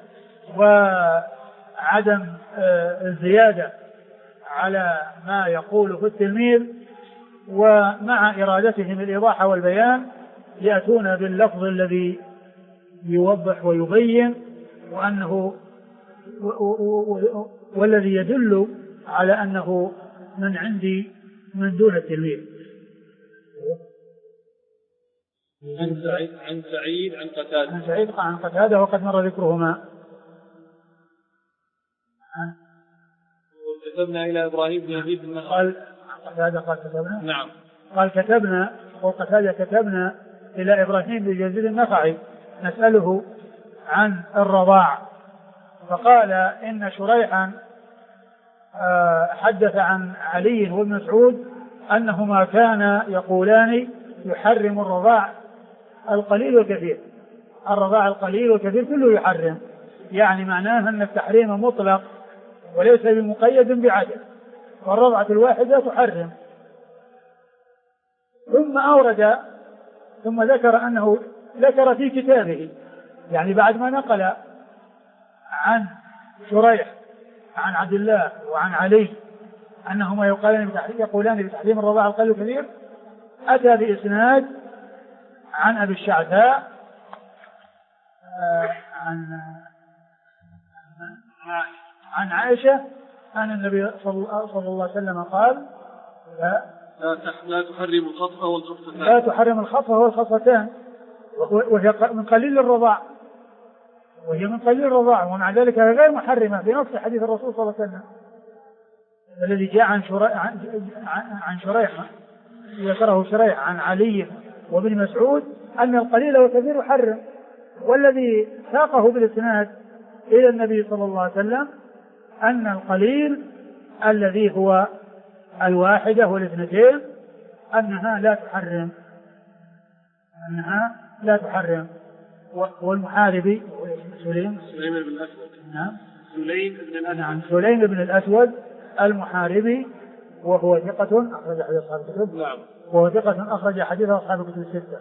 وعدم الزيادة على ما يقول في التلميذ، ومع إرادتهم الإيضاح والبيان يأتون باللفظ الذي يوضح ويبين وأنه والذي يدل على أنه من عندي من دون التلميذ. عن سعيد عن قتادة وقد مر ذكرهما. كتبنا إلى إبراهيم بن يزيد النخعي. قال كتبنا. نعم. قال كتبنا، وقتادة كتبنا إلى إبراهيم بن يزيد النخعي نسأله عن الرضاع، فقال إن شريحا حدث عن علي وابن مسعود أنهما كانا يقولان يحرم الرضاع القليل والكثير. الرضاع القليل والكثير كله يحرم، يعني معناه أن التحريم مطلق وليس بمقيد بعدد، والرضعة الواحدة تحرم. ثم ذكر أنه ذكر في كتابه، يعني بعد ما نقل عن شريح عن عبد الله وعن علي أنهما يقولان بتحريم الرضاع القليل والكثير، أتى بإسناد عن أبي الشعثاء عن عائشة أن النبي صلى الله عليه وسلم قال لا تحرم الخطفة والخطفتان. لا تحرم الخطفة والخطفتان، وهي من قليل الرضاع، ومع ذلك غير محرمة بنص حديث الرسول صلى الله عليه وسلم الذي جاء عن شريح ذكره شريح عن علي وابن مسعود أن القليل والكثير يحرم، والذي ساقه بالإسناد إلى النبي صلى الله عليه وسلم أن القليل الذي هو الواحدة والاثنتين أنها لا تحرم. والمحاربي سليم بن الأسود. نعم. سليم بن الأسود المحاربي، وهو ثقة أخرج حديث أصحاب الكتب. نعم. وهو ثقة أخرج حديث أصحاب الكتب الستة.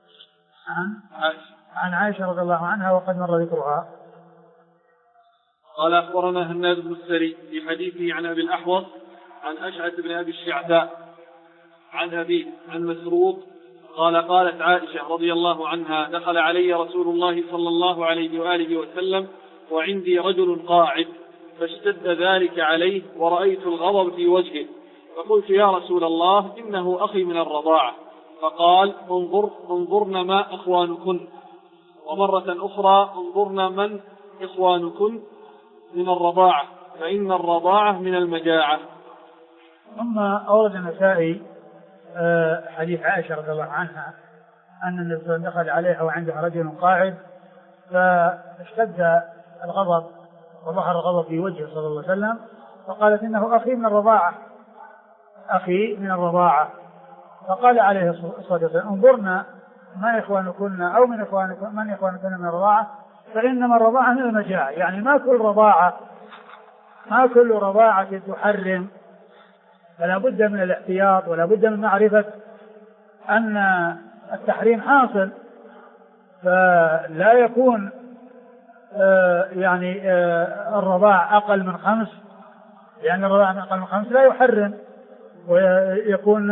عن عائشة رضي الله عنها وقد مر ذكرها. قال أخبرنا هناد بن السري في حديثه عن أبي الأحوص عن أشعث بن أبي الشعثاء عن أبيه عن مسروق قال قالت عائشة رضي الله عنها دخل علي رسول الله صلى الله عليه وآله وسلم وعندي رجل قاعد، فاشتد ذلك عليه ورأيت الغضب في وجهه، فقلت يا رسول الله إنه أخي من الرضاعة، فقال انظرن ما أخوانكن، ومرة أخرى انظرن من إخوانكن من الرضاعة، فإن الرضاعة من المجاعة. ثم أورد النسائي حديث عائشة رضي الله عنها أن النبي صلى الله عليه وسلم دخل عليها وعندها رجل قاعد، فاشتد الغضب وظهر الغضب في وجهه صلى الله عليه وسلم، فقالت إنه أخي من الرضاعة. فقال عليه الصلاة والسلام انظرنا ما إخوانكن أو من إخوانكن من الرضاعة، فإنما الرضاعة من المجاعة، يعني ما كل رضاعة تحرم، فلا بد من الاحتياط ولا بد من معرفة أن التحريم حاصل، فلا يكون الرضاع أقل من 5، لأن الرضاع أقل من 5 لا يحرم، ويكون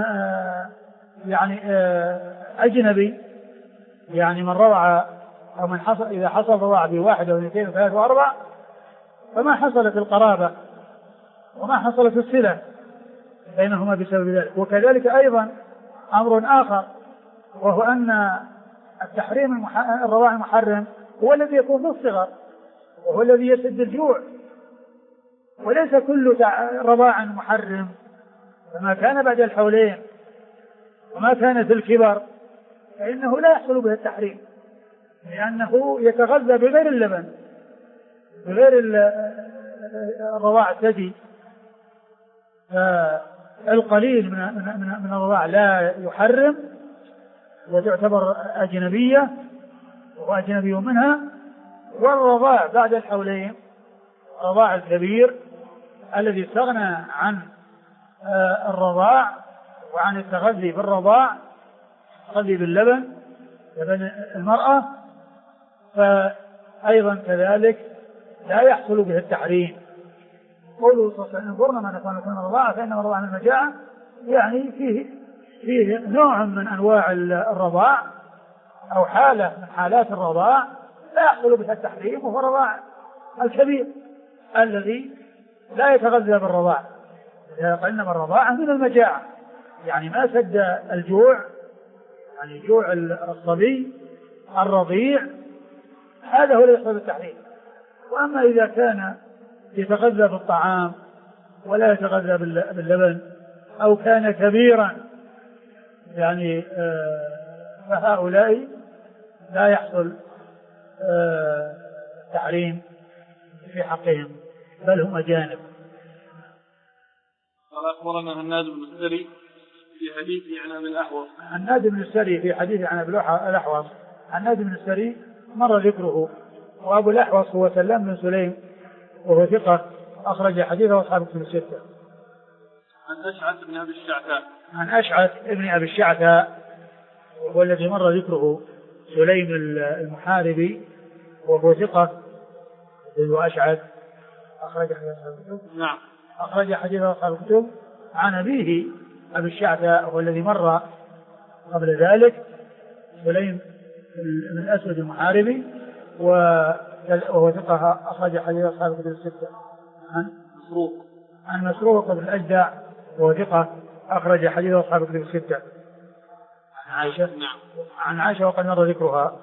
أجنبي، يعني من رضع أو من حصل إذا حصل رضاع ب1 أو 2 و3 و4 فما حصلت القرابة وما حصلت الصلة بينهما بسبب ذلك. وكذلك أيضا أمر آخر، وهو أن التحريم الرضاع المحرم هو الذي يكون في الصغر، وهو الذي يسد الجوع، وليس كل رضاع محرم. فما كان بعد الحولين وما كان في الكبر فإنه لا يحصل به التحريم، لأنه يتغذى بغير اللبن، بغير الرضاع الثدي. القليل من الرضاع لا يحرم وتعتبر أجنبية وهو أجنبي منها. والرضاع بعد الحولين الرضاع الكبير الذي استغنى عن الرضاع وعن التغذي بالرضاع، التغذي باللبن، لبن المرأة، فأيضا كذلك لا يحصل به التحريم. قوله صلى الله عليه وسلم انظرنا ما نكون من الرضاعة فإنما الرضاعة من المجاعة، يعني فيه نوع من أنواع الرضاع أو حالة من حالات الرضاع لا يحصل بها التحريم، وهو الرضاع الكبير الذي لا يتغذى بالرضاع، فإنما الرضاعة من المجاعة، يعني ما سد الجوع، يعني جوع الصبي الرضيع، هذا هو الذي يحصل بالتحريم. وأما إذا كان يتغذى بالطعام ولا يتغذى باللبن أو كان كبيرا يعني فهؤلاء لا يحصل تحريم في حقهم، بل هم أجانب. قال أخبرنا هناد بن السري في حديثه عن أبي الأحوص. هناد بن السري في حديثه عن أبي الأحوص. هناد بن السري مر ذكره، وأبو الأحوص هو سلام بن سليم وهو ثقة أخرج حديثه أصحاب كتب الستة. عن أشعث بن أبي الشعثاء. عن أشعث ابن أبي الشعثاء وهو الذي مر ذكره، سليم المحاربي وهو ثقة، وأشعث أخرج حديث أصحاب الكتب. نعم. أخرج حديث أصحاب الكتب. عن أبيه أبي الشعثاء هو الذي مر قبل ذلك، سليم بن الأسود المحاربي وهو ثقة أخرج حديث أصحاب الكتب الستة. عن مسروق بن الأجدع وهو ثقة أخرج حديث أصحاب الكتب الستة. عن عائشة. نعم. عن عائشة وقد مر ذكرها.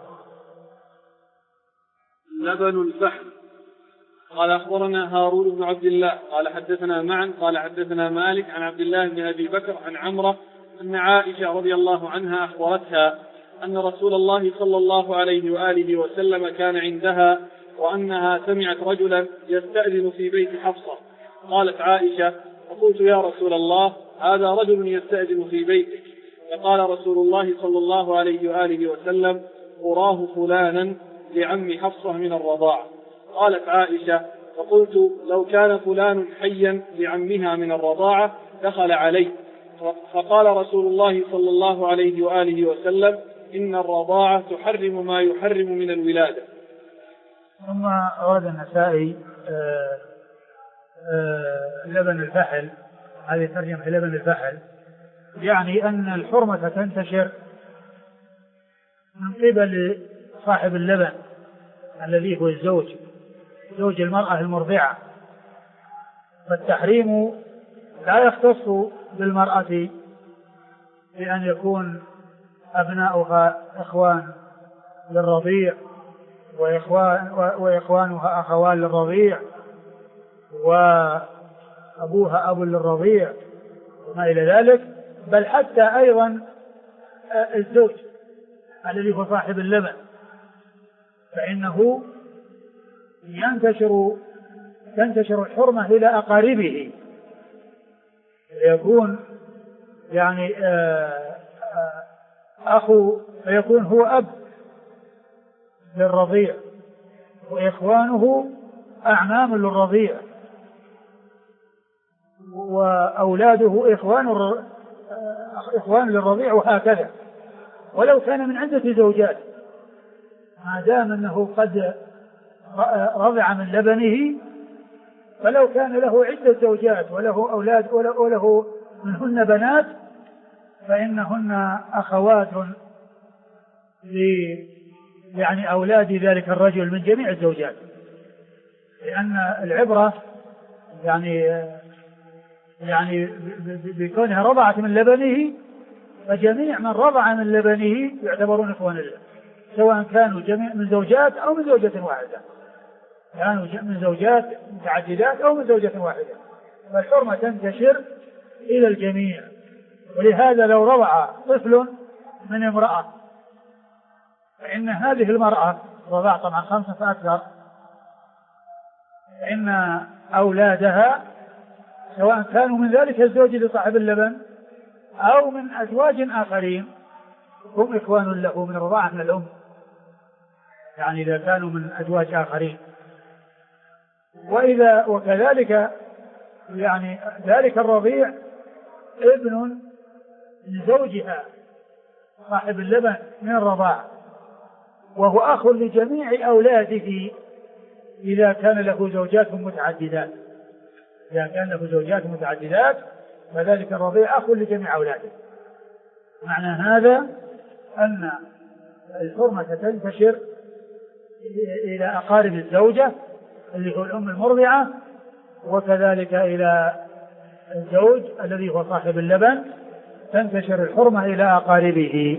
لبن الفحم. قال أخبرنا هارون بن عبد الله قال حدثنا معا قال حدثنا مالك عن عبد الله بن أبي بكر عن عمرة أن عائشة رضي الله عنها أخبرتها أن رسول الله صلى الله عليه وآله وسلم كان عندها وأنها سمعت رجلا يستأذن في بيت حفصة. قالت عائشة: فقلت يا رسول الله هذا رجل يستأذن في بيتك، فقال رسول الله صلى الله عليه وآله وسلم: أراه فلانا لعم حفصة من الرضاعة. قالت عائشة: فقلت لو كان فلان حيا لعمها من الرضاعة دخل عليه. فقال رسول الله صلى الله عليه وآله وسلم: إن الرضاعة تحرم ما يحرم من الولادة. ثم أورد النسائي لبن الفحل، هذه ترجمة لبن الفحل، يعني أن الحرمة تنتشر من قبل صاحب اللبن الذي هو زوج المرأة المرضعة، فالتحريم لا يختص بالمرأة بأن يكون أبناؤها إخوان للرضيع وإخوانها أخوان للرضيع وأبوها أب للرضيع وما إلى ذلك، بل حتى أيضا الزوج الذي هو صاحب اللبن، فإنه تنتشر الحرمة إلى أقاربه، يكون يعني أخو، فيكون هو أب للرضيع وإخوانه أعمام للرضيع، وأولاده إخوان للرضيع، وهكذا. ولو كان من عدة زوجات ما دام أنه قد رضع من لبنه، فلو كان له عدة زوجات وله أولاد وله منهن بنات فإنهن أخوات يعني أولاد ذلك الرجل من جميع الزوجات، لأن العبرة يعني بكونها رضعت من لبنه، فجميع من رضع من لبنه يعتبرون إخوان له، سواء كانوا جميع من زوجات أو من زوجة واحدة، كانوا من زوجات متعددات أو من زوجة واحدة، فالحرمة تنتشر إلى الجميع. ولهذا لو رضع طفل من امرأة فإن هذه المرأة رضع طبعا 5 فأكثر، فإن أولادها سواء كانوا من ذلك الزوج لصاحب اللبن أو من أزواج آخرين هم إخوان له من الرضاعة من الأم، يعني إذا كانوا من أزواج آخرين. وكذلك يعني ذلك الرضيع ابن لزوجها صاحب اللبن من الرضاعة، وهو أخ لجميع أولاده إذا كان له زوجات متعددات. إذا كان له زوجات متعددات فذلك الرضيع أخ لجميع أولاده. معنى هذا أن الحرمة تنتشر إلى أقارب الزوجة اللي هو الأم المرضعة، وكذلك إلى الزوج الذي هو صاحب اللبن تنتشر الحرمة إلى أقاربه.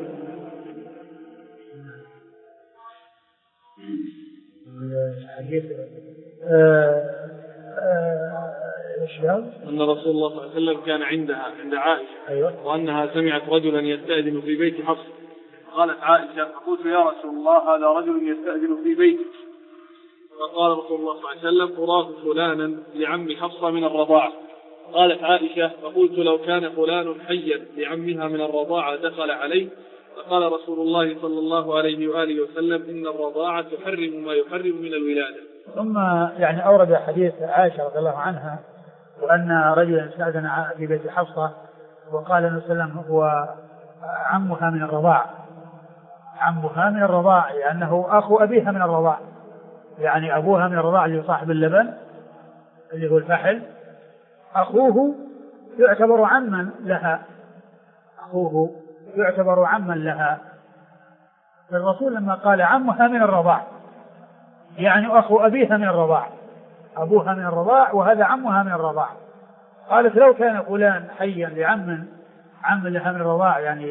أن رسول الله صلى الله عليه وسلم كان عندها عند عائشة، أيوة. وأنها سمعت رجلا يستأذن في بيت حفص. قالت عائشة: فقلت يا رسول الله هذا رجل يستأذن في بيتك. فقال رسول الله صلى الله عليه وسلم: أراه فلانا لعم حفصة من الرضاعة. قالت عائشة: فقلت لو كان فلان حيا لعمها من الرضاعة دخل عليه. فقال رسول الله صلى الله عليه وآله وسلم: إن الرضاعة تحرم ما يحرم من الولادة. ثم يعني أورد حديث عائشة رضي الله عنها وأن رجلا استأذن في بيت حفصة وقال النبي صلى الله عليه وسلم هو عمها من الرضاعة، عمها من الرضاعة لأنه أخو أبيها من الرضاعة، يعني أبوها من الرضاعة اللي صاحب اللبن اللي هو الفحل، أخوه يعتبر عما لها، أخوه يعتبر عما لها. الرسول لما قال عمها من الرضاعة يعني أخو أبيها من الرضاعة، أبوها من الرضاع وهذا عمها من الرضاع. قالت لو كان فلان حيا لعم لها من الرضاع يعني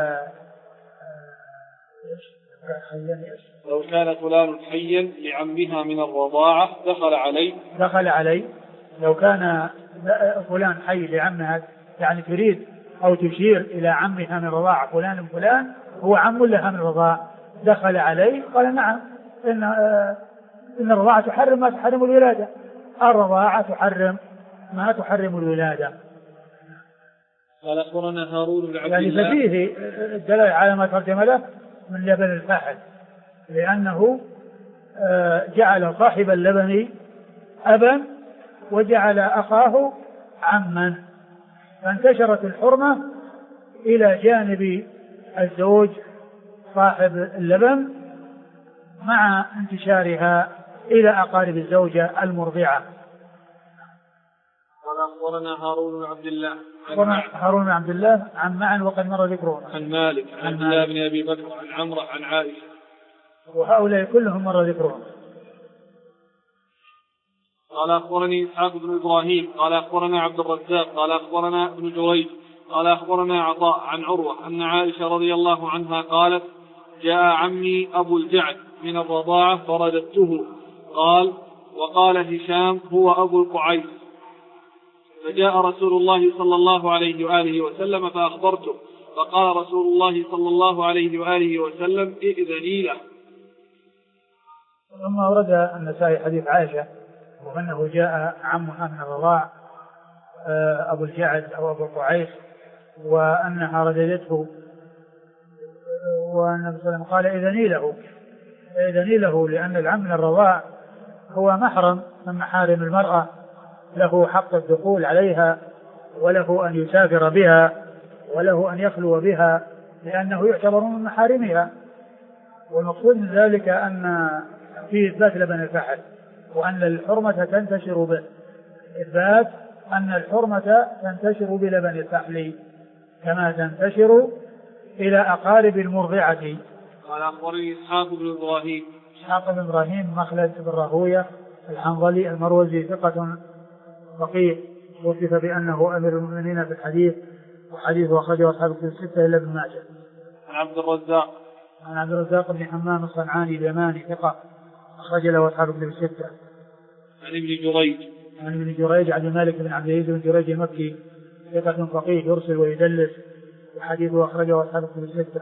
لو كان فلان حيا لعمها من الرضاعة دخل عليه. لو كان فلان حي لعمها يعني تريد أو تشير إلى عمها من الرضاعة فلان هو عم لها من الرضاعة دخل عليه. قال نعم إن الرضاعة تحرم ما تحرم الولادة، الرضاعة تحرم ما تحرم الولادة. قال أخبرنا هارون بن عبد الله، يعني ففيه الدلالة على ما ترجم له من لبن الفحل، لأنه جعل صاحب اللبن أبا وجعل أخاه عما، فانتشرت الحرمة إلى جانب الزوج صاحب اللبن مع انتشارها إلى أقارب الزوجة المرضعة. قال أخبرنا هارون بن عبد الله عن معن وقد مر ذكرهم، عن مالك عن عبد الله بن أبي بكر عن عمرو عن عائشة، وهؤلاء كلهم مر ذكرهم. قال أخبرني إسحاق بن إبراهيم قال أخبرنا عبد الرزاق قال أخبرنا ابن جريج قال أخبرنا عطاء عن عروة أن عائشة رضي الله عنها قالت: جاء عمي أبو الجعد من الرضاعة فرددته. قال: وقال هشام هو أبو القعيس. فجاء رسول الله صلى الله عليه وآله وسلم فأخبرته، فقال رسول الله صلى الله عليه وآله وسلم: ائذني له. ثم ورد النسائي حديث عائشة وأنه جاء عمها من الرضاع أبو الجعد أو أبو القعيس وأنها رددته، والنبي صلى الله عليه وسلم قال: ائذني له. فإذن له، لأن العم من الرضاع هو محرم من محارم المرأة، له حق الدخول عليها، وله أن يسافر بها، وله أن يخلو بها، لأنه يعتبر من محارمها. والمقصود من ذلك أن فيه إثبات لبن الفحل، وأن الحرمة تنتشر به، إثبات أن الحرمة تنتشر بلبن الفحل كما تنتشر إلى أقارب المرضعة. قال أخبرني إسحاق بن إبراهيم مخلد بن راهوية الحنظلي المروزي ثقة فقيه، وصف بأنه أمير المؤمنين في الحديث، وحديثه أخرجه أصحاب الكتب الستة إلا ابن ماجه. عن عبد الرزاق بن حمام الصنعاني اليماني ثقة أخرج له أصحاب الكتب الستة. عن ابن جريج عبد الملك بن عبد العزيز بن جريج المكي ثقة فقيه يرسل ويدلس، وحديثه أخرجه أصحاب الكتب الستة.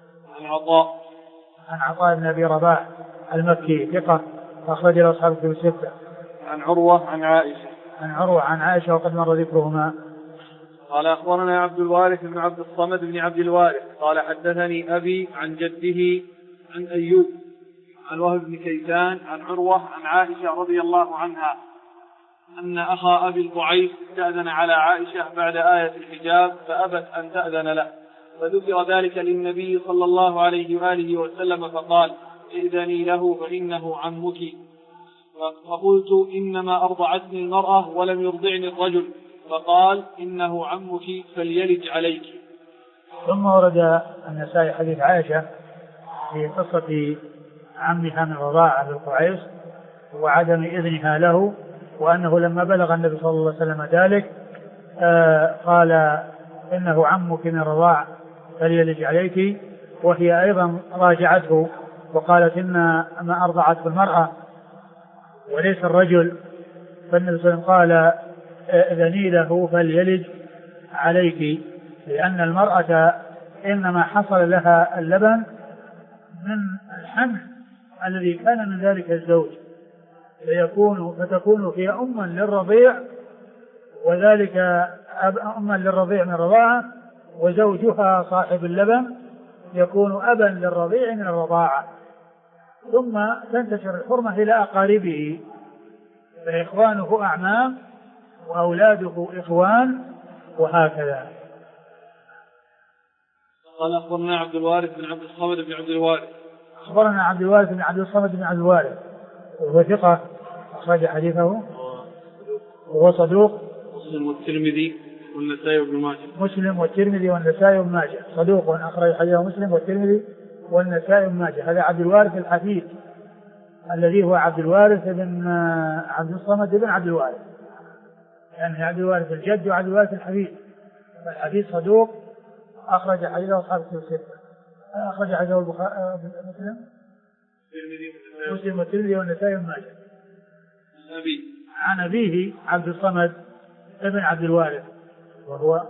عن عطاء بن أبي رباح المكي ثقة أخرج له أصحاب الكتب الستة. عن عروة عن عائشة وقد مر ذكرهما. قال أخبرنا عبد الوارث بن عبد الصمد بن عبد الوارث قال حدثني أبي عن جده عن أيوب عن وهب بن كيسان عن عروة عن عائشة رضي الله عنها أن أخا أبي القعيس استأذن على عائشة بعد آية الحجاب فأبت أن تأذن له، فذكر ذلك للنبي صلى الله عليه وآله وسلم فقال ائذني له فإنه عمك. فقلت إنما أرضعتني المرأة ولم يرضعني الرجل، فقال إنه عمك فليلج عليك. ثم ورد النسائي حديث عائشة في قصة عمها من رضاعة أبي القعيس وعدم إذنها له، وأنه لما بلغ النبي صلى الله عليه وسلم ذلك قال إنه عمك من رضاع فليلج عليك، وهي أيضا راجعته وقالت إن ما أرضعته المرأة وليس الرجل، فالنبي صلى الله عليه وسلم قال إذني له فليلج عليك، لأن المرأة إنما حصل لها اللبن من الحمل الذي كان من ذلك الزوج، فتكون هي أما للرضيع، وذلك أما للرضيع من الرضاعة، وزوجها صاحب اللبن يكون أبا للرضيع من الرضاعة. ثم تنتشر الحرمة إلى أقاربه، فإخوانه أعمام وأولاده إخوان وهكذا. قال أخبرنا عبد الوارث بن عبد الصمد بن عبد الوارث. أخبرنا عبد الوارث بن عبد الصمد بن عبد الوارث وهو ثقة أخرج حديثه، وهو صدوق. مسلم والترمذي والنسائي وابن ماجه. مسلم والترمذي والنسائي وابن ماجه، صدوق أخرج حديثه مسلم والترمذي والنسائي وابن ماجه. هذا عبد الوارث الحفيد الذي هو عبد الوارث بن عبد الصمد بن عبد الوارث، يعني عبد الوارث الجد وعبد الوارث الحفيد. الحفيد صدوق أخرج حديثه أصحاب الكتب الستة. أخرج حديثه مسلم والترمذي والنسائي وابن ماجه. عن أبيه عبد الصمد بن عبد الوارث وهو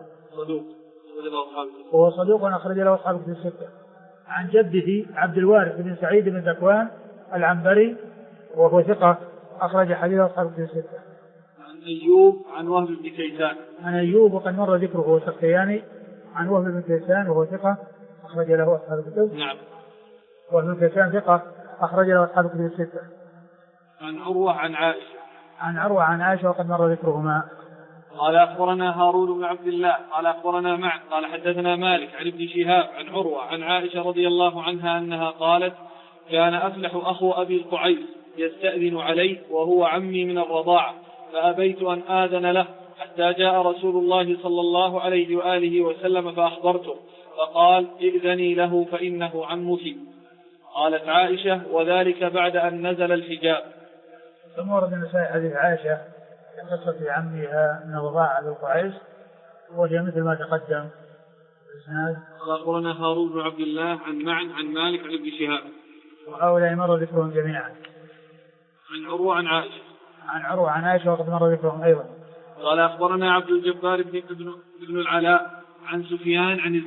صدوق أخرج له أصحاب الكتب الستة. عن جده عبد الوارث بن سعيد بن ذكوان العنبري وهو ثقة أخرج حديثه أصحاب الكتب الستة. عن أيوب عن وهب بن كيسان. عن أيوب وقد مر ذكره هو السختياني، عن وهب بن كيسان وهو ثقة أخرج له أصحاب الكتب. نعم. وهب بن كيسان ثقة أخرج له أصحاب الكتب الستة. عن عروة عن عائشة. عن عروة عن عائشة وقد مر ذكرهما. قال أخبرنا هارون بن عبد الله قال أخبرنا معن قال حدثنا مالك عن ابن شهاب عن عروة عن عائشة رضي الله عنها أنها قالت كان أفلح أخو أبي القعيس يستأذن علي وهو عمي من الرضاعة، فأبيت أن آذن له حتى جاء رسول الله صلى الله عليه وآله وسلم فأخبرته، فقال ائذني له فإنه عمك. قالت عائشة وذلك بعد أن نزل الحجاب. ثم ورد النسائي حديث عائشة قصة عمها من الرضاعة أبي القعيس، وهي مثل ما تقدم. أخبرنا هارون بن عبد الله عن معن عن مالك عن ابن شهاب، وهؤلاء مر ذكرهم جميعا. عن عروة عن عائشة. عن عروة عن عائشة وقد مر ذكرهم أيضا. قال أخبرنا عبد الجبار بن العلاء عن سفيان عن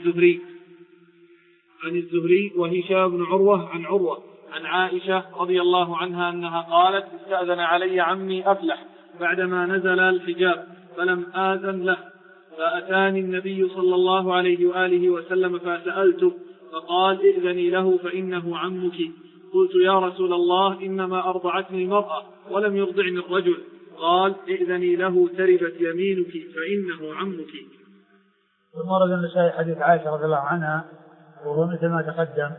الزهري وهشام بن عروة عن عروة عن عائشة رضي الله عنها أنها قالت استأذن علي عمي أفلح بعدما نزل الحجاب فلم آذن له، فأتاني النبي صلى الله عليه وآله وسلم فسألته فقال ائذني له فإنه عمك. قلت يا رسول الله إنما أرضعتني المرأة ولم يرضعني الرجل. قال ائذني له تربت يمينك فإنه عمك. ثم ورد النسائي حديث عائشة رضي الله عنها وهو مثل ما تقدم.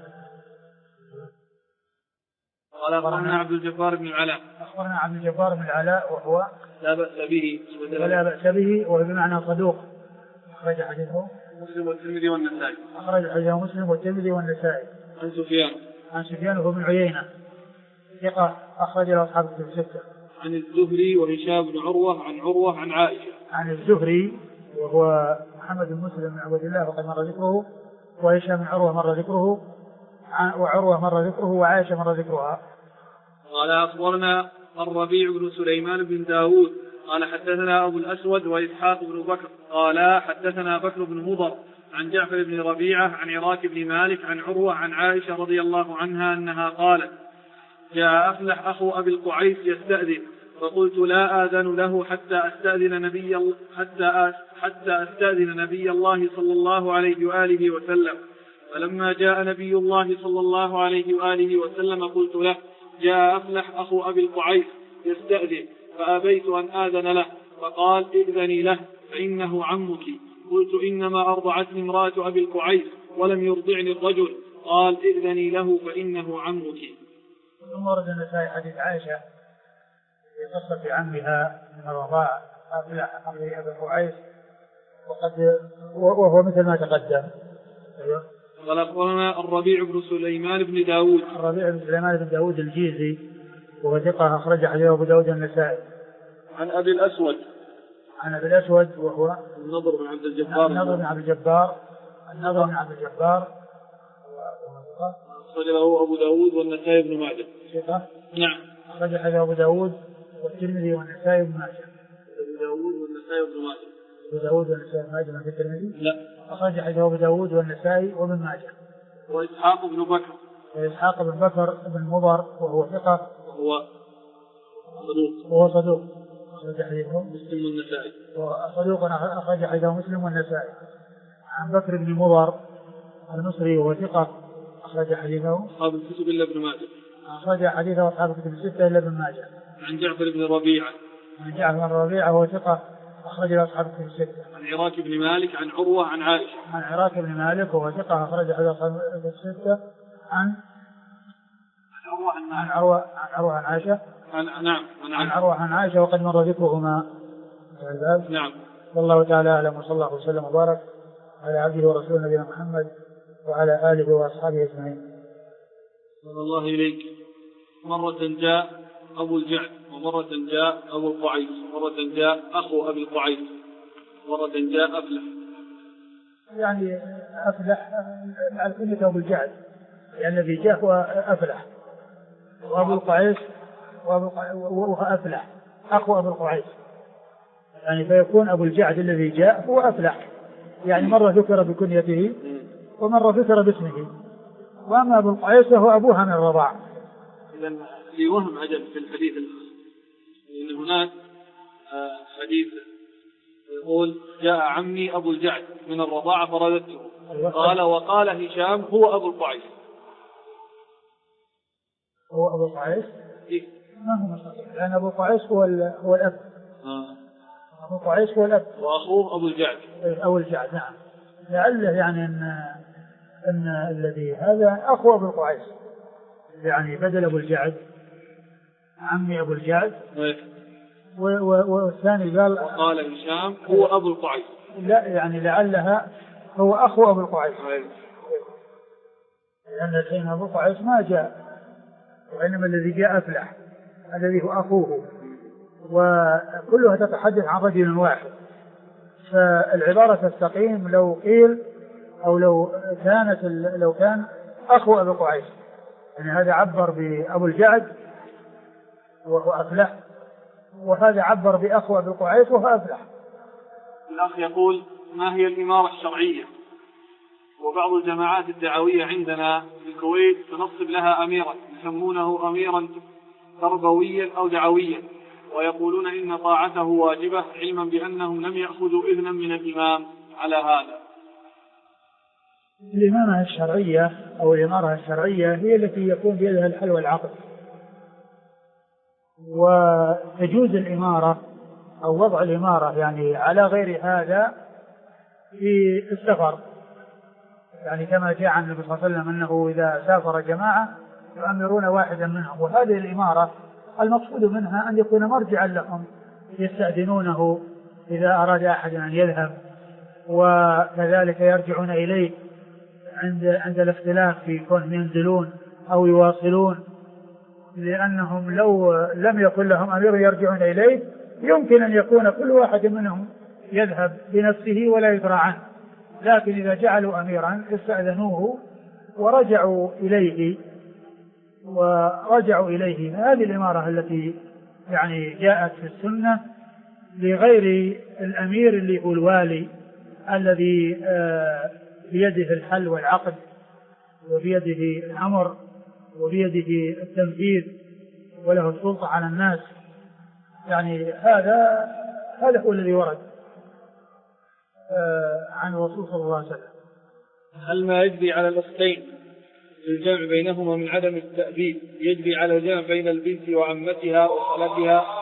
قال أخبرنا عبد الجبار بن العلاء. أخبرنا عبد الجبار بن العلاء وهو لا بأس به ولا بأس به وهو بمعنى صدوق أخرج حديثه مسلم والترمذي والنسائي. أخرج حديثه مسلم والترمذي والنسائي. عن سفيان وهو بن عيينة ثقة أخرج له أصحاب الكتب الستة. عن الزهري وهشام بن عروة عن عروة عن عائشة. عن الزهري وهو محمد بن مسلم بن عبد الله وقد مر ذكره، وهشام بن عروة مر ذكره، وعروة مر ذكره، وعائشة مر ذكرها. قال أخبرنا الربيع بن سليمان بن داود قال حدثنا أبو الأسود وإسحاق بن بكر قال حدثنا بكر بن مضر عن جعفر بن ربيعة عن عراك بن مالك عن عروة عن عائشة رضي الله عنها أنها قالت جاء أفلح أخو أبي القعيس يستأذن فقلت لا آذن له حتى أستأذن نبي الله صلى الله عليه وآله وسلم. فلما جاء نبي الله صلى الله عليه وآله وسلم قلت له جاء أفلح أخو أبي القعيس يستأذن فأبيت أن آذن له فقال ائذني له فإنه عمك. قلت إنما أرضعتني امرأة أبي القعيس ولم يرضعني الرجل. قال ائذني له فإنه عمك. ثم ورد النسائي حديث عائشة في قصة عمها من الرضاع أفلح أخو أبي القعيس وهو مثل ما تقدم. قال أخبرنا الربيع بن سليمان بن داود. الربيع بن سليمان بن داود الجيزي وهو ثقة أخرج حديثه أبو داود النسائي. عن أبي الأسود. عن أبي الأسود وهو النضر بن عبد الجبار. النضر بن عبد الجبار أخرج له أبو داود والنسائي بن ماجه. ثقة. نعم. أخرج حديثه أبو داود والترمذي والنسائي بن ماجه. أبو داود والنسائي بن ماجه. أبو داود والنسائي بن ماجه في الترمذي؟ لا. أخرج حديثه أبو داود والنسائي وابن ماجه. وإسحاق بن بكر. وإسحاق بن بكر بن مضر وهو ثقة. وهو صدوق. أخرج حديثه مسلم والنسائي. وصدوق أخرج حديثه مسلم والنسائي. عن بكر بن مضر المصري وهو ثقة أخرج حديثه أصحاب الكتب إلا ابن ماجه. أخرج حديثه أصحاب الكتب الستة إلا ابن ماجه. عن جعفر بن ربيعة. عن جعفر بن ربيعة وهو ثقة أخرج له أصحاب الكتب الستة. عن عراك بن مالك عن عروة عن عائشة. عن عراك بن مالك وهو ثقة أخرج حديث أصحاب الكتب الستة. عن عروة عن عائشة. عن عروة عن عائشة وقد مر ذكرهما. نعم. والله تعالى أعلم وصلى الله وسلم وبارك على عبده ورسوله نبينا محمد وعلى آله وأصحابه أجمعين. صلى الله إليك. مرة جاء أبو الجعد ومرة جاء أبو القعيس ومرة جاء أخو أبي القعيس ومرة جاء أفلح. يعني أفلح على كلمة أبو الجعد يعني الذي جاء هو أفلح وأبو القعيس وأفلح أخو أبو القعيس يعني فيكون أبو الجعد الذي جاء هو أفلح يعني مرة ذكر بكنيته ومرة ذكر باسمه. وأما أبو القعيس فهو أبوها من الرضاع. إذن في وهم عجب في الحديث لأن هناك حديث يقول جاء عمي أبو الجعد من الرضاعة فرددته. قال وقال هشام هو أبو القعيس. هو أبو القعيس؟ إيه؟ ما هو مصدق لأن أبو القعيس هو الأب. أبو القعيس هو الأب وأخوه أبو الجعد. أبو الجعد نعم. لعله يعني أن الذي هذا أخو أبو القعيس يعني بدل أبو الجعد عمي أبو الجعد. والثاني قال وقال هشام هو أبو القعيس. لا يعني لعلها هو أخو أبو القعيس لأن الحين أبو القعيس ما جاء وإنما الذي جاء أفلح الذي هو أخوه وكلها تتحدث عن رجل واحد. فالعبارة تستقيم لو قيل أو لو كان أخو أبو القعيس يعني هذا عبر بأبو الجعد وهو أفلح وهذا عبر بأخو أبو القعيس وهو أفلح. الأخ يقول ما هي الإمارة الشرعية؟ وبعض الجماعات الدعوية عندنا في الكويت تنصب لها أميرا يسمونه أميرا تربويا أو دعويا ويقولون إن طاعته واجبة علما بأنهم لم يأخذوا إذنا من الإمام على هذا. الإمامة الشرعية أو الإمارة الشرعية هي التي يكون بيدها الحل والعقد، وتجوز الإمارة أو وضع الإمارة يعني على غير هذا في السفر، يعني كما جاء عن النبي صلى الله عليه وسلم أنه إذا سافر جماعة يؤمرون واحدا منهم، وهذه الإمارة المقصود منها أن يكون مرجعا لهم يستأذنونه إذا أراد أحد أن يذهب، وكذلك يرجعون إليه عند الاختلاف في كون ينزلون أو يواصلون، لأنهم لو لم يكن لهم أمير يرجعون إليه يمكن أن يكون كل واحد منهم يذهب بنفسه ولا يدرى عنه، لكن إذا جعلوا أميرا استأذنوه ورجعوا إليه. هذه الإمارة التي يعني جاءت في السنة لغير الأمير اللي هو الوالي الذي بيده الحل والعقد وبيده الأمر وبيده التنفيذ وله السلطة على الناس، يعني هذا هو الذي ورد عن الرسول صلى الله عليه وسلم. هل ما يجري على الأختين الجمع بينهما من عدم التأبيد يجري على الجمع بين البنت وعمتها وخالتها